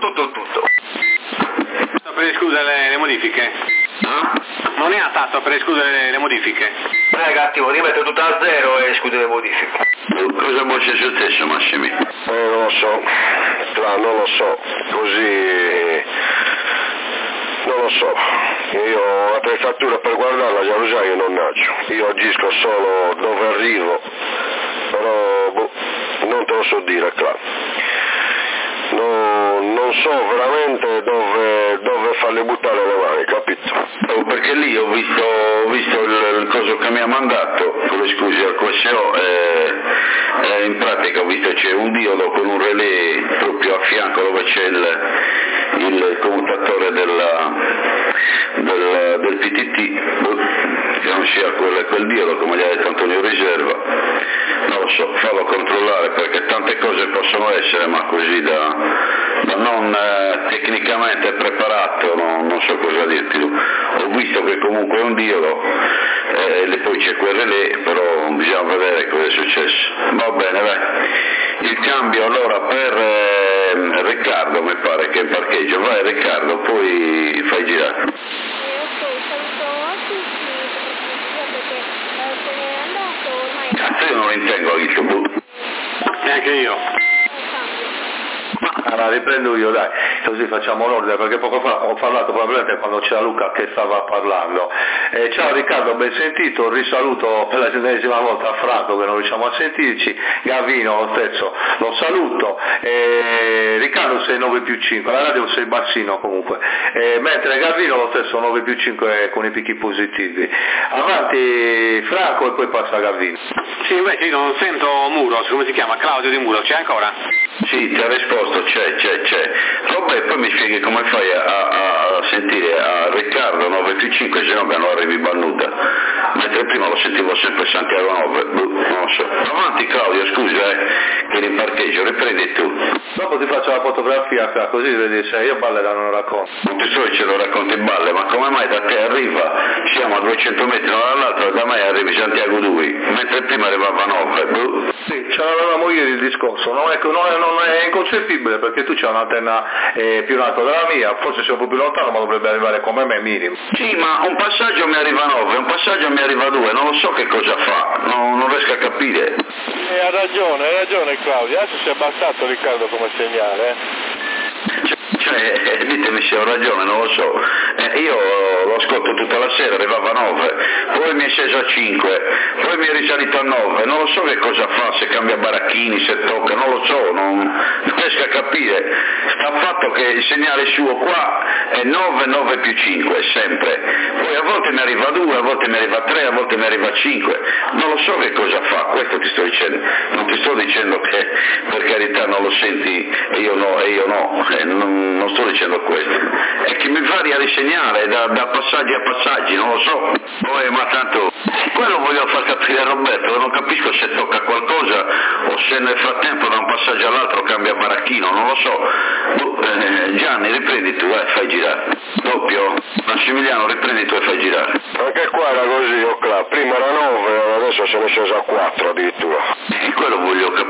Per escludere le modifiche? Non è a tasto per escludere le modifiche? Cattivo, rimettere tutto a zero e escludere le modifiche. Cosa può essere successo, Massimi? Non lo so, non lo so, così... Non lo so, io l'attrezzatura per guardarla già lo sai, io non naccio, io agisco solo dove arrivo, però non te lo so dire, claro. Non so veramente dove farle buttare le mani, capito? Perché lì ho visto il coso che mi ha mandato, con le scuse al QSO, in pratica ho visto c'è un diodo con un relè proprio a fianco dove c'è il commutatore del PTT, che non sia quel diodo come gli ha detto Antonio Riserva. Non lo so, fallo controllare perché tante cose possono essere, ma così da non tecnicamente preparato non so cosa dirti. Ho visto che comunque è un diodo e poi c'è quel relè, però bisogna vedere cosa è successo. Va bene, vai. Il cambio allora per Riccardo, mi pare che è in parcheggio. Vai Riccardo, poi fai girare. Ok, saluto a tutti, perché se n'è andato ormai. Cazzo, io non lo intengo il tuo butto. Neanche io. Allora riprendo io, dai, così facciamo l'ordine, perché poco fa ho parlato probabilmente quando c'era Luca che stava parlando. Ciao Riccardo, ben sentito, risaluto per la 100ª volta a Franco che non riusciamo a sentirci, Gavino lo stesso, lo saluto, Riccardo sei 9 più 5, la radio sei bassino comunque, mentre Gavino lo stesso 9 più 5 con i picchi positivi. Avanti Franco e poi passa Gavino. Sì, invece io non sento Muros, come si chiama? Claudio di Muros, c'è ancora? Sì, ti ha risposto, c'è. Vabbè, poi mi spieghi come fai a sentire a Riccardo 9 più 5 se no che non arrivi Bannuta, mentre prima lo sentivo sempre Santiago 9, non lo so. Avanti Claudio, scusa che eri in parcheggio, riprendi tu. Dopo ti faccio la fotografia così vedi se io ballerò non racconto. Non ti so che ce lo racconti in balle, ma come mai da te arriva, siamo a 200 metri l'uno dall'altro e da me arrivi Santiago 2, mentre prima arrivava 9. Sì, ce l'avevamo ieri il discorso, non è inconcepibile perché tu c'hai un'antenna più in alto della mia, forse sei un po' più lontano ma dovrebbe arrivare come me minimo. Sì, ma un passaggio mi arriva 9, un passaggio mi arriva 2, non lo so che cosa fa, non riesco a capire. Ha ragione Claudio, adesso si è abbassato Riccardo come segnale. Ditemi se ho ragione, non lo so. Io lo ascolto tutta la sera, arrivava a 9, poi mi è sceso a 5, poi mi è risalito a 9, non lo so che cosa fa, se cambia baracchini, se tocca, non lo so, non riesco a capire. Sta fatto che il segnale suo qua è 9 più 5, sempre. Poi a volte mi arriva a 2, a volte mi arriva a 3, a volte mi arriva a 5, non lo so che cosa fa, questo ti sto dicendo. Non ti sto dicendo che per carità non lo senti e io no, non sto dicendo questo, è che mi varia di segnale da passaggi a passaggi, non lo so, poi ma tanto quello voglio far capire a Roberto, non capisco se tocca qualcosa o se nel frattempo da un passaggio all'altro cambia baracchino, non lo so. Gianni riprendi tu e fai girare, doppio, Massimiliano riprendi tu e fai girare. Anche qua era così, prima era 9, adesso se ne è sceso a 4 addirittura. E quello voglio capire.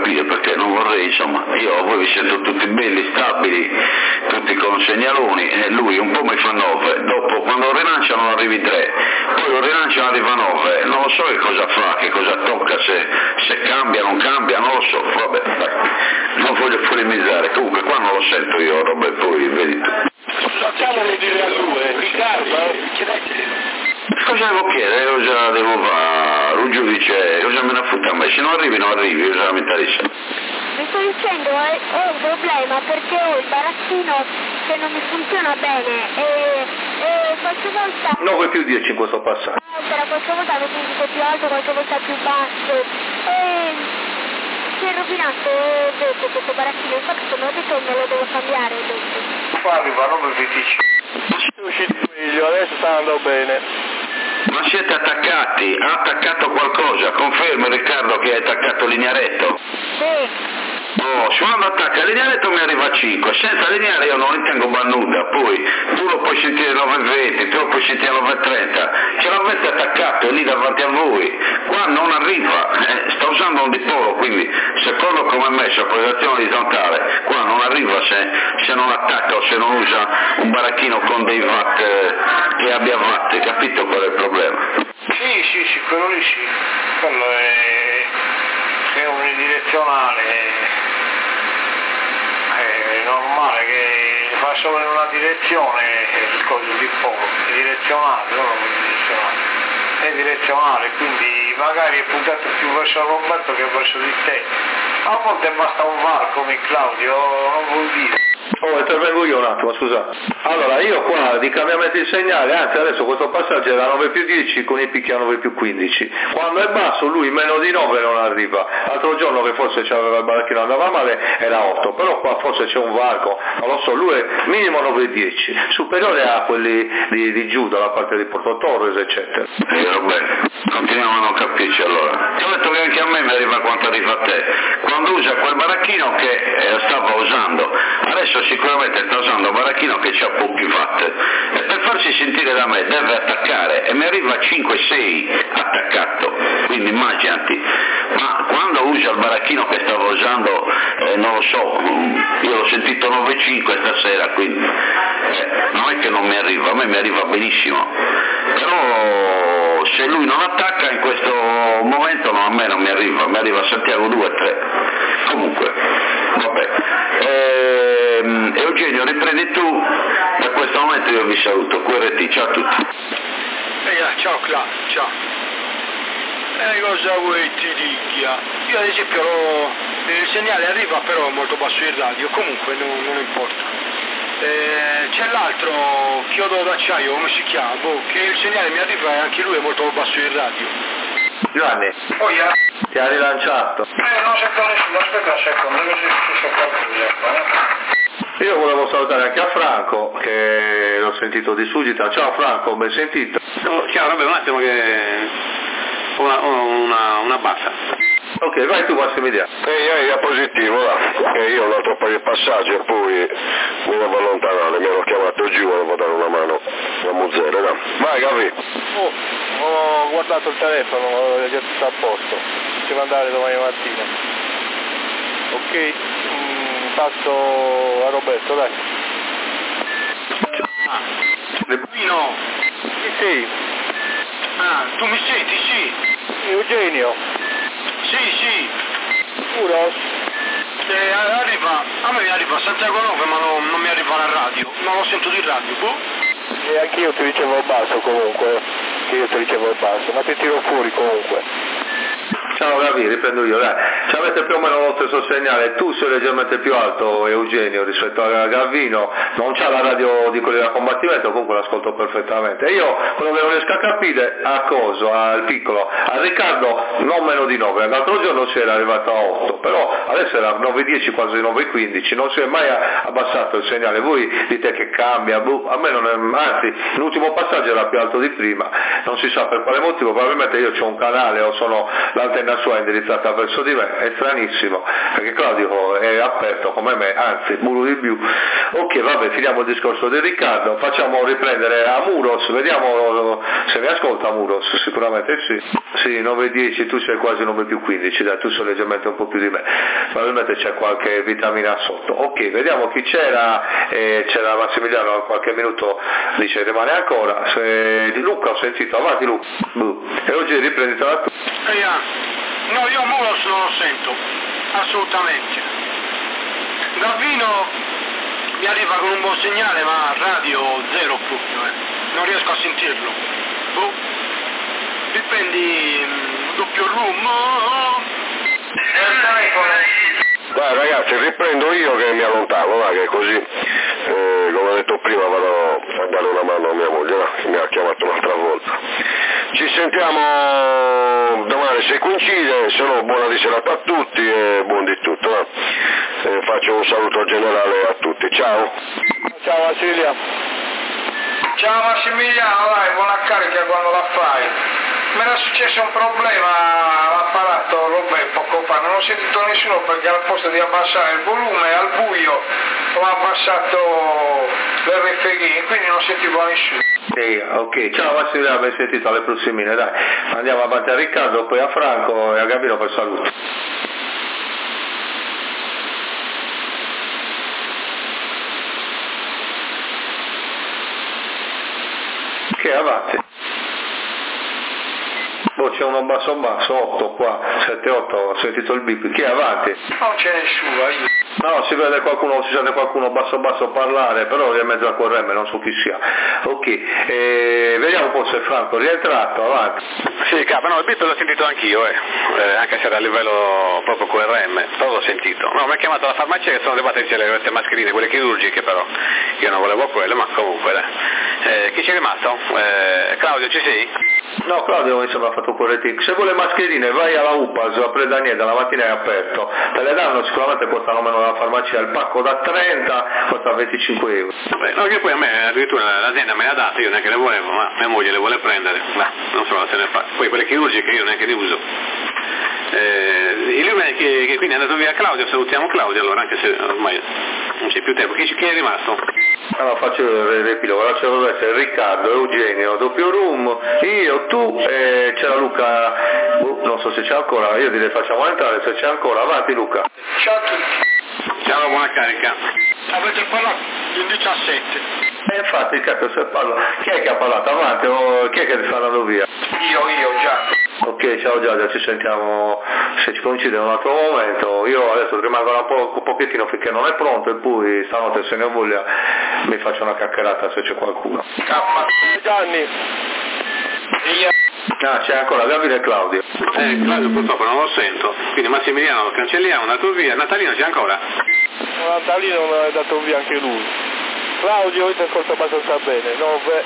capire perché non vorrei, insomma, io a voi vi sento tutti belli, stabili, tutti con segnaloni, e lui un po' mi fa 9, dopo quando lo rilanciano arrivi 3, poi lo rilanciano arriva 9, non lo so che cosa fa, che cosa tocca, se cambia, non cambia, non lo so, vabbè, dai, non voglio polemizzare, comunque qua non lo sento io, roba, e poi vedi tu. Facciamolo dire a lui, Riccardo, Cosa devo chiedere? Cosa devo fare? Un giudice, cosa me ne fotte a me? Se non arrivi, io sono lamentarissimo. Vi sto dicendo, ho un problema perché ho il barattino che non mi funziona bene e qualche volta... 9 più 10 in questo passaggio. Qualche volta avete un po' più alto, qualche volta più basso e si è rovinato dopo questo barattino, infatti mi ho detto me lo devo cambiare dopo. Arriva 9 più 10. uscito meglio, adesso sta andando bene. Ma siete attaccati? Ha attaccato qualcosa? Confermi Riccardo che hai attaccato linearetto? Sì. Oh, quando attacca il linearetto mi arriva a 5, senza lineare io non ritengo bannuta, poi tu lo puoi sentire 9,20, tu lo puoi sentire 9,30, ce l'avete attaccato lì davanti a voi, qua non arriva, sta usando un dipolo, quindi secondo come è messo a proiezione orizzontale, qua non arriva se non attacca o se non usa un baracchino con dei watt che abbia watt, capito qual è il problema? Sì, quello lì sì, quello è unidirezionale. È normale che fa solo in una direzione il codice di polo, è direzionale, non è direzionale, quindi magari è puntato più verso Roberto che verso di te. A volte basta un VAR come Claudio, non vuol dire. Oh, intervengo io un attimo, scusa. Allora, io qua di cambiamento di segnale, anzi adesso questo passaggio era 9 più 10 con i picchi a 9 più 15. Quando è basso lui meno di 9 non arriva. L'altro giorno che forse c'aveva il baracchino andava male era 8, però qua forse c'è un varco, non lo so, lui è minimo 9,10, superiore a quelli di giù, dalla parte di Porto Torres, eccetera. Roberto, continuiamo a non capirci allora. Ti ho detto che anche a me mi arriva quanto arriva a te. Quando usa quel baracchino che stava usando, adesso sicuramente sta usando un baracchino che c'ha pochi watt e per farsi sentire da me deve attaccare e mi arriva a 5-6 attaccato, quindi immaginati, ma quando usa il baracchino che stavo usando non lo so, io l'ho sentito 9,5 stasera, quindi non è che non mi arriva, a me mi arriva benissimo, però se lui non attacca in questo momento no, a me non mi arriva a Santiago 2-3, comunque vabbè. Eugenio, riprendi tu, da questo momento io vi saluto, QRT, ciao a tutti. Ciao Cla, ciao. Cosa vuoi ti dica? Io ad esempio il segnale arriva però molto basso in radio, comunque non importa. C'è l'altro chiodo d'acciaio, come si chiama? Che il segnale mi arriva e anche lui è molto basso in radio. Giovanni, ti ha rilanciato. Non sento nessuno, aspetta un secondo, che c'è qualcosa. Io volevo salutare anche a Franco, che l'ho sentito di sugita. Ciao Franco, ben sentito. Ciao, vabbè, un attimo che ho una bassa. Ok, vai tu Massimiliano. È positivo, là. Io ho un altro paio di passaggi e poi mi devo allontanare, mi hanno chiamato giù, volevo dare una mano a Muzzere, no? Vai Gavi. Ho guardato il telefono, ho detto sta a posto, ci devo andare domani mattina. Ok, passo a Roberto, dai. Pino. Chi sei? Tu mi senti? Sì. Eugenio. Sì. Uros. Arriva, a me mi arriva a Santiago 9 ma non mi arriva la radio, non lo sento di radio, E anche io ti ricevo basso comunque, ma ti tiro fuori comunque. Ciao Gavi, riprendo io, dai. Avete più o meno lo stesso segnale, tu sei leggermente più alto Eugenio rispetto a Gavino, non c'ha la radio di quelli da combattimento, comunque l'ascolto perfettamente. Io quello che non riesco a capire al piccolo, a Riccardo non meno di 9, l'altro giorno c'era arrivato a 8, però adesso era 9,10 quasi 9,15, non si è mai abbassato il segnale, voi dite che cambia, a me non è, anzi l'ultimo passaggio era più alto di prima, non si sa per quale motivo, probabilmente io c'ho un canale o sono l'antenna l'antenna sua è indirizzata verso di me, è stranissimo, perché Claudio è aperto come me, anzi, muro di più. Ok, vabbè, finiamo il discorso di Riccardo, facciamo riprendere a Muros, vediamo se mi ascolta Muros, sicuramente sì. Sì, 9-10, tu sei quasi 9 più 15, dai, tu sei leggermente un po' più di me, probabilmente c'è qualche vitamina sotto. Ok, vediamo chi c'era, c'era Massimiliano a qualche minuto, dice rimane ancora, Luca ho sentito, avanti Luca, e oggi riprenditela tu. No, io Muros non lo sento, assolutamente. Gavino mi arriva con un buon segnale, ma radio zero proprio, non riesco a sentirlo. Riprendi doppio room. Dai ragazzi, riprendo io che mi allontano, va, che così, come ho detto prima, vado a dare una mano a mia moglie, va, che mi ha chiamato un'altra volta. Ci sentiamo domani se coincide, se no buona di serata a tutti e buon di tutto, va. Faccio un saluto generale a tutti, ciao. Ciao Vasilia. Ciao Massimiliano, dai, buona carica quando la fai. Mi era successo un problema all'apparato Robè poco fa, non ho sentito nessuno perché al posto di abbassare il volume al buio ho abbassato l'RFG, quindi non sentivo nessuno. Ok, ciao Massimiliano, ben sentito, alle prossimine, dai. Andiamo avanti a Riccardo, poi a Franco e a Gabino per saluto. Che avanti. C'è uno basso 8 qua, 7-8, ho sentito il bip, chi è avanti? Non c'è nessuno, io. No, si sente qualcuno basso parlare, però è in mezzo a corremme, non so chi sia. Ok, vediamo un po' se Franco è rientrato, avanti. Sì, no, il bip l'ho sentito anch'io, anche se era a livello proprio QRM, però l'ho sentito. No, mi ha chiamato la farmacia che sono arrivate queste mascherine, quelle chirurgiche però, io non volevo quelle, ma comunque dai. Chi c'è rimasto? Claudio, ci sei? No, Claudio mi sembra fatto un correttico. Se vuole mascherine vai alla UPAS, a Predanieda, la mattina è aperto. Te le danno, sicuramente costano meno dalla farmacia, il pacco da 30 costa 25 euro. Vabbè, no, che poi a me addirittura l'azienda me le ha date, io neanche le volevo, ma mia moglie le vuole prendere, ma non so se ne fa. Poi quelle chirurgiche io neanche ne uso. Il lume che quindi è andato via Claudio, salutiamo Claudio allora, anche se ormai non c'è più tempo. Chi è rimasto? Allora faccio il riepilogo, allora c'era essere Riccardo, Eugenio, doppio room, io, tu, c'era Luca, non so se c'è ancora, io direi facciamo entrare se c'è ancora, avanti Luca. Ciao a tutti. Ciao, buona carica. Avete parlato in 17. Infatti, cazzo, se parlo, chi è che ha parlato avanti o chi è che sta andando via? Io già. Ok, ciao Giorgia, ci sentiamo se ci coincide in un altro momento. Io adesso rimango un pochettino finché non è pronto e poi stanotte se ne ho voglia mi faccio una chiacchierata se c'è qualcuno. Gianni. Ah, c'è ancora Davide e Claudio. Claudio purtroppo non lo sento, quindi Massimiliano lo cancelliamo, è andato via. Natalino c'è ancora? Natalino è andato via anche lui. Claudio ti ascolta abbastanza bene, 9,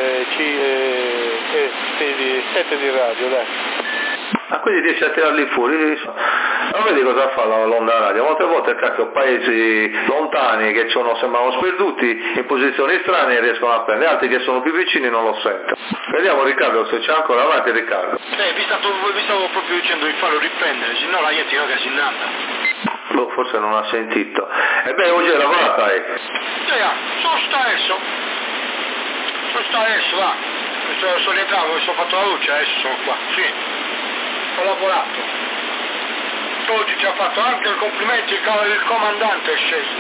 7 di radio, dai. Ah, quindi riesci a tirarli fuori? Non vedi cosa fa l'onda radio? Molte volte cacchio paesi lontani che sembrano sperduti in posizioni strane e riescono a prendere, altri che sono più vicini non lo sentono. Vediamo Riccardo se c'è ancora, avanti Riccardo. Vi stavo proprio dicendo di farlo riprendere, se no la gente non si innanta. Forse non ha sentito. Ebbene, oggi è lavorata, sono adesso, va. Sono rientrato, ho fatto la luce, adesso sono qua, sì. Ho lavorato. Oggi ci ha fatto anche il complimento, il comandante è sceso.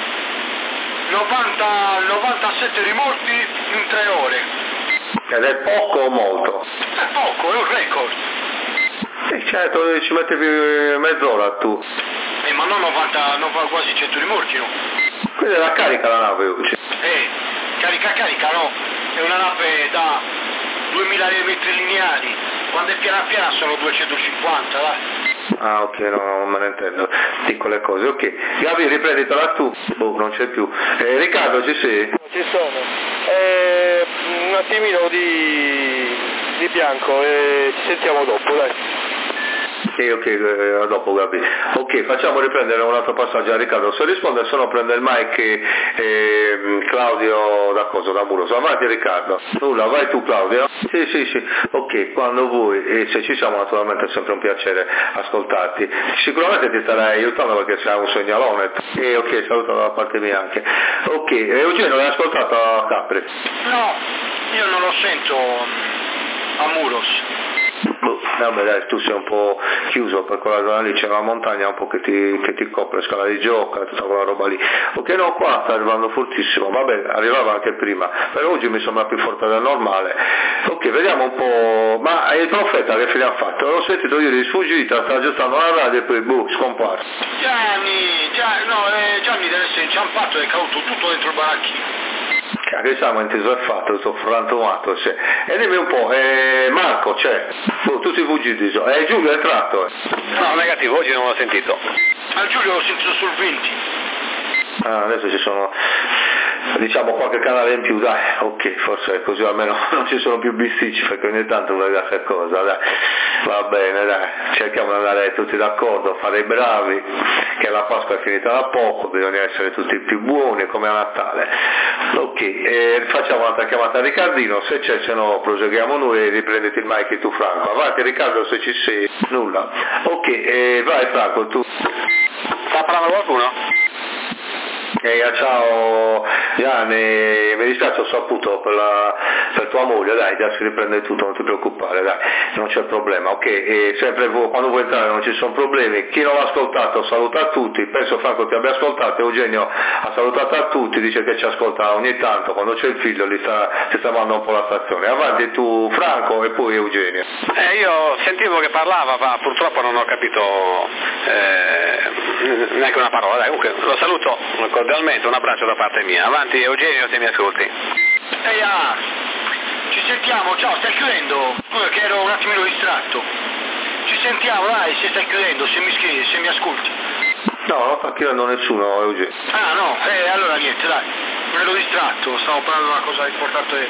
97 rimorti in 3 ore. Ed è poco o molto? È poco, è un record. Sì, certo, ci mettevi mezz'ora tu. Ma non 90, non fa quasi 100 rimorchi, no? Quindi la carica la nave oggi? Carica no, è una nave da 2000 metri lineari, quando è piena sono 250, dai. Ah ok, no, non me ne intendo, piccole cose, ok. Gabi, riprenditela tu, non c'è più. Riccardo, ci sei? Ci sono. Un attimino di bianco e ci sentiamo dopo, dai. Ok, a dopo Gabi. Ok, facciamo riprendere un altro passaggio a Riccardo. Se risponde, se no prende il mic Claudio da Muros. Avanti Riccardo. Nulla, vai tu Claudio. Sì. Ok, quando vuoi, e se ci siamo naturalmente è sempre un piacere ascoltarti. Sicuramente ti starei aiutando perché sei un segnalone. Ok, saluto da parte mia anche. Ok, Eugenio, l'hai ascoltato a Capri? No, io non lo sento a Muros. Vabbè dai, tu sei un po' chiuso per quella zona lì, c'è una montagna un po' che ti copre, scala di Giocca, tutta quella roba lì. Ok, no, qua sta arrivando fortissimo, vabbè, arrivava anche prima, però oggi mi sembra più forte del normale. Ok, vediamo un po', ma il profeta che fine ha fatto? L'ho sentito ieri sfuggita, sta aggiustando la radio e poi scomparso. Gianni deve essere inciampato e è caduto tutto dentro il baracchino. Che siamo entusiasmato, sto frantumato, cioè. E dimmi un po', Marco c'è? Tutti i fuggiti sono. Giulio è entrato? No, negativo, oggi non l'ho sentito. Giulio l'ho sentito sul 20. Adesso ci sono, diciamo, qualche canale in più, dai, ok, forse così almeno non ci sono più bisticci, perché ogni tanto vedi che cosa, dai, va bene, dai, cerchiamo di andare tutti d'accordo, fare i bravi, che la Pasqua è finita da poco, bisogna essere tutti più buoni come a Natale. Ok, facciamo un'altra chiamata a Riccardino, se c'è, se no proseguiamo noi e riprenditi il mic tu Franco. Avanti Riccardo, se ci sei. Nulla. Ok, vai Franco, tu. Sta parlando qualcuno? Ciao Gianni, mi dispiace, ho saputo per tua moglie, dai, già si riprende tutto, non ti preoccupare, dai, non c'è problema. Ok, sempre quando vuoi entrare non ci sono problemi. Chi non l'ha ascoltato saluta a tutti, penso Franco ti abbia ascoltato, Eugenio ha salutato a tutti, dice che ci ascolta ogni tanto, quando c'è il figlio si sta mandando un po' la stazione. Avanti tu Franco e poi Eugenio. Io sentivo che parlava, ma purtroppo non ho capito neanche una parola, dai, comunque lo saluto cordialmente, un abbraccio da parte mia. Avanti Eugenio, se mi ascolti. Ci sentiamo, ciao, stai chiudendo? Scusa che ero un attimino distratto. Ci sentiamo, dai, se stai chiudendo, se mi scrivi, se mi ascolti. No, non sta chiudendo nessuno, Eugenio. No, allora niente, dai, non ero distratto, stavo parlando di una cosa importante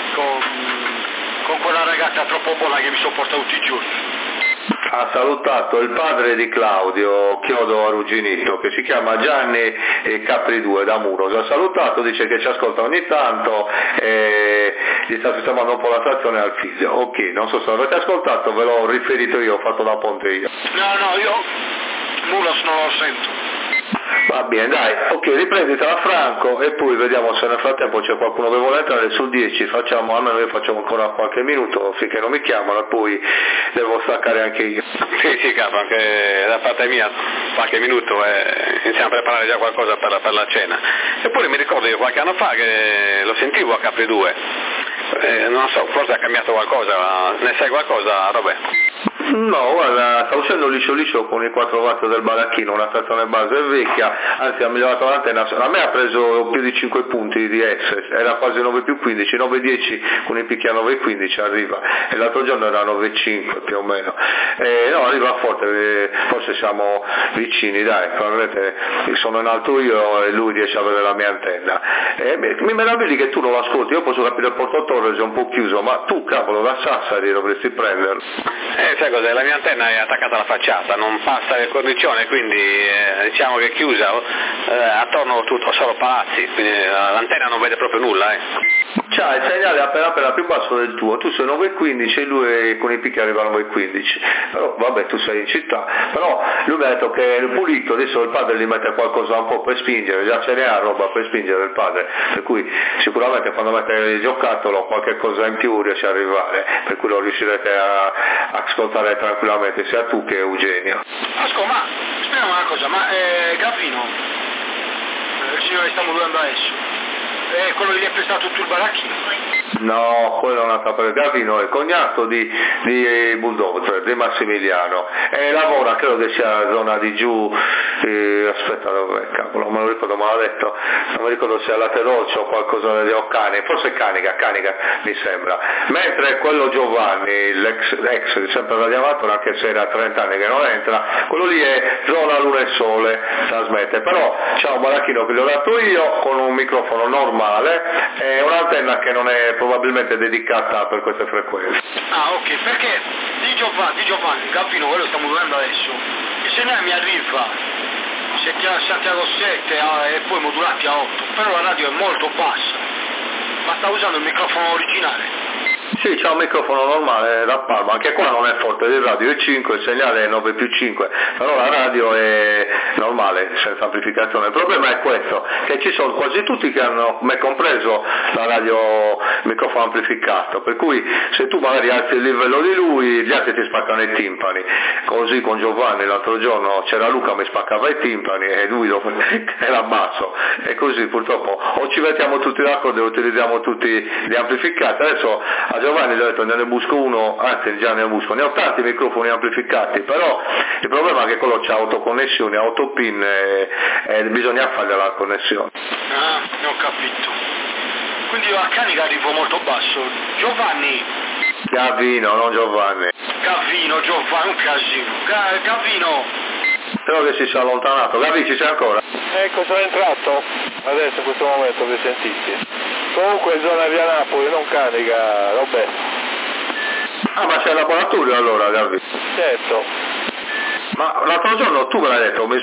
con quella ragazza troppo buona che mi sopporta tutti i giorni. Ha salutato il padre di Claudio Chiodo Arrugginito, che si chiama Gianni Capri 2 da Muros. Ha salutato, dice che ci ascolta ogni tanto e gli sta sistemando un po' la trazione al figlio. Ok, non so se l'avete ascoltato, ve l'ho riferito io, ho fatto da ponte io. No, io Muros non lo sento. Va bene, dai, ok, riprenditela Franco e poi vediamo se nel frattempo c'è qualcuno che vuole entrare. Sul 10 facciamo, almeno io facciamo ancora qualche minuto finché non mi chiamano e poi devo staccare anche io. Sì, capo, anche da parte mia qualche minuto e iniziamo a preparare già qualcosa per la cena. Eppure mi ricordo io qualche anno fa che lo sentivo a Capri 2, non so, forse ha cambiato qualcosa, ne sai qualcosa Robè? No, guarda, sta uscendo liscio con i 4 watt del baracchino, una stazione base vecchia, anzi ha migliorato l'antenna, a me ha preso più di 5 punti di S, era quasi 9 più 15, 9,10 con i picchi a 9,15 arriva, e l'altro giorno era 9,5 più o meno, no, arriva forte, forse siamo vicini, dai, probabilmente sono in alto io e lui riesce a vedere la mia antenna, mi meravigli che tu non l'ascolti, io posso capire il Porto Torres è un po' chiuso, ma tu cavolo da Sassari dovresti prenderlo. Sai cos'è? La mia antenna è attaccata alla facciata, non passa il cornicione, quindi diciamo che è chiusa, attorno tutto solo palazzi, quindi l'antenna non vede proprio nulla. C'ha il segnale appena più basso del tuo, tu sei 9,15 e lui con i picchi arriva a 9,15, però vabbè tu sei in città, però lui mi ha detto che è pulito, adesso il padre gli mette qualcosa un po' per spingere, già ce n'è roba per spingere il padre, per cui sicuramente quando mette il giocattolo qualche cosa in più riesce a arrivare, per cui lo riuscirete a ascoltare tranquillamente sia tu che Eugenio. Ascolta, ma spiegami una cosa, ma Gravino, il signore che stiamo dando adesso, è quello che gli ha prestato tutto il baracchino? No, quello è un altro per Gravino, è il cognato di Bulldozer, di Massimiliano, e lavora, credo che sia la zona di giù, aspetta, dove cavolo, me lo ricordo, me l'ha detto, non mi ricordo se è la Teroccio o qualcosa di Occani, forse Canica mi sembra, mentre quello Giovanni, l'ex sempre radioamato, anche se era 30 anni che non entra, quello lì è zona Luna e Sole, trasmette, però c'ha un baracchino che gli ho dato io con un microfono normale e un'antenna che non è probabilmente dedicata per queste frequenze. Ok, perché di Giovanni, Gaffino, quello stiamo usando adesso. Il segnale mi arriva Santiago 7 e poi modulati a 8, però la radio è molto bassa, ma sta usando il microfono originale. Sì, c'è un microfono normale da palma, anche qua non è forte, il radio è 5, il segnale è 9+5, però la radio è normale, senza amplificazione. Il problema è questo, che ci sono quasi tutti che hanno, me compreso, la radio microfono amplificato, per cui se tu magari alzi il livello di lui, gli altri ti spaccano i timpani. Così con Giovanni l'altro giorno c'era Luca, mi spaccava i timpani e lui era basso, e così purtroppo o ci mettiamo tutti d'accordo e utilizziamo tutti gli amplificati. Adesso a Giovanni gli ho detto ne busco uno, anzi già ne busco, ne ho tanti microfoni amplificati, però il problema è che quello c'ha autoconnessioni, autopin e bisogna fargli la connessione. Ah, ne ho capito. Quindi io a Canica arrivo molto basso. Giovanni. Gavino, non Giovanni. Gavino, Giovanni, un casino. Gavino. Spero che si sia allontanato. Gavi, ci sei ancora? Ecco, sono entrato. Adesso in questo momento vi sentite. Comunque zona via Napoli, non Canica, Roberto. Ah, ma c'è il laboratorio allora, Gavi? Certo. Ma l'altro giorno tu me l'hai detto, mi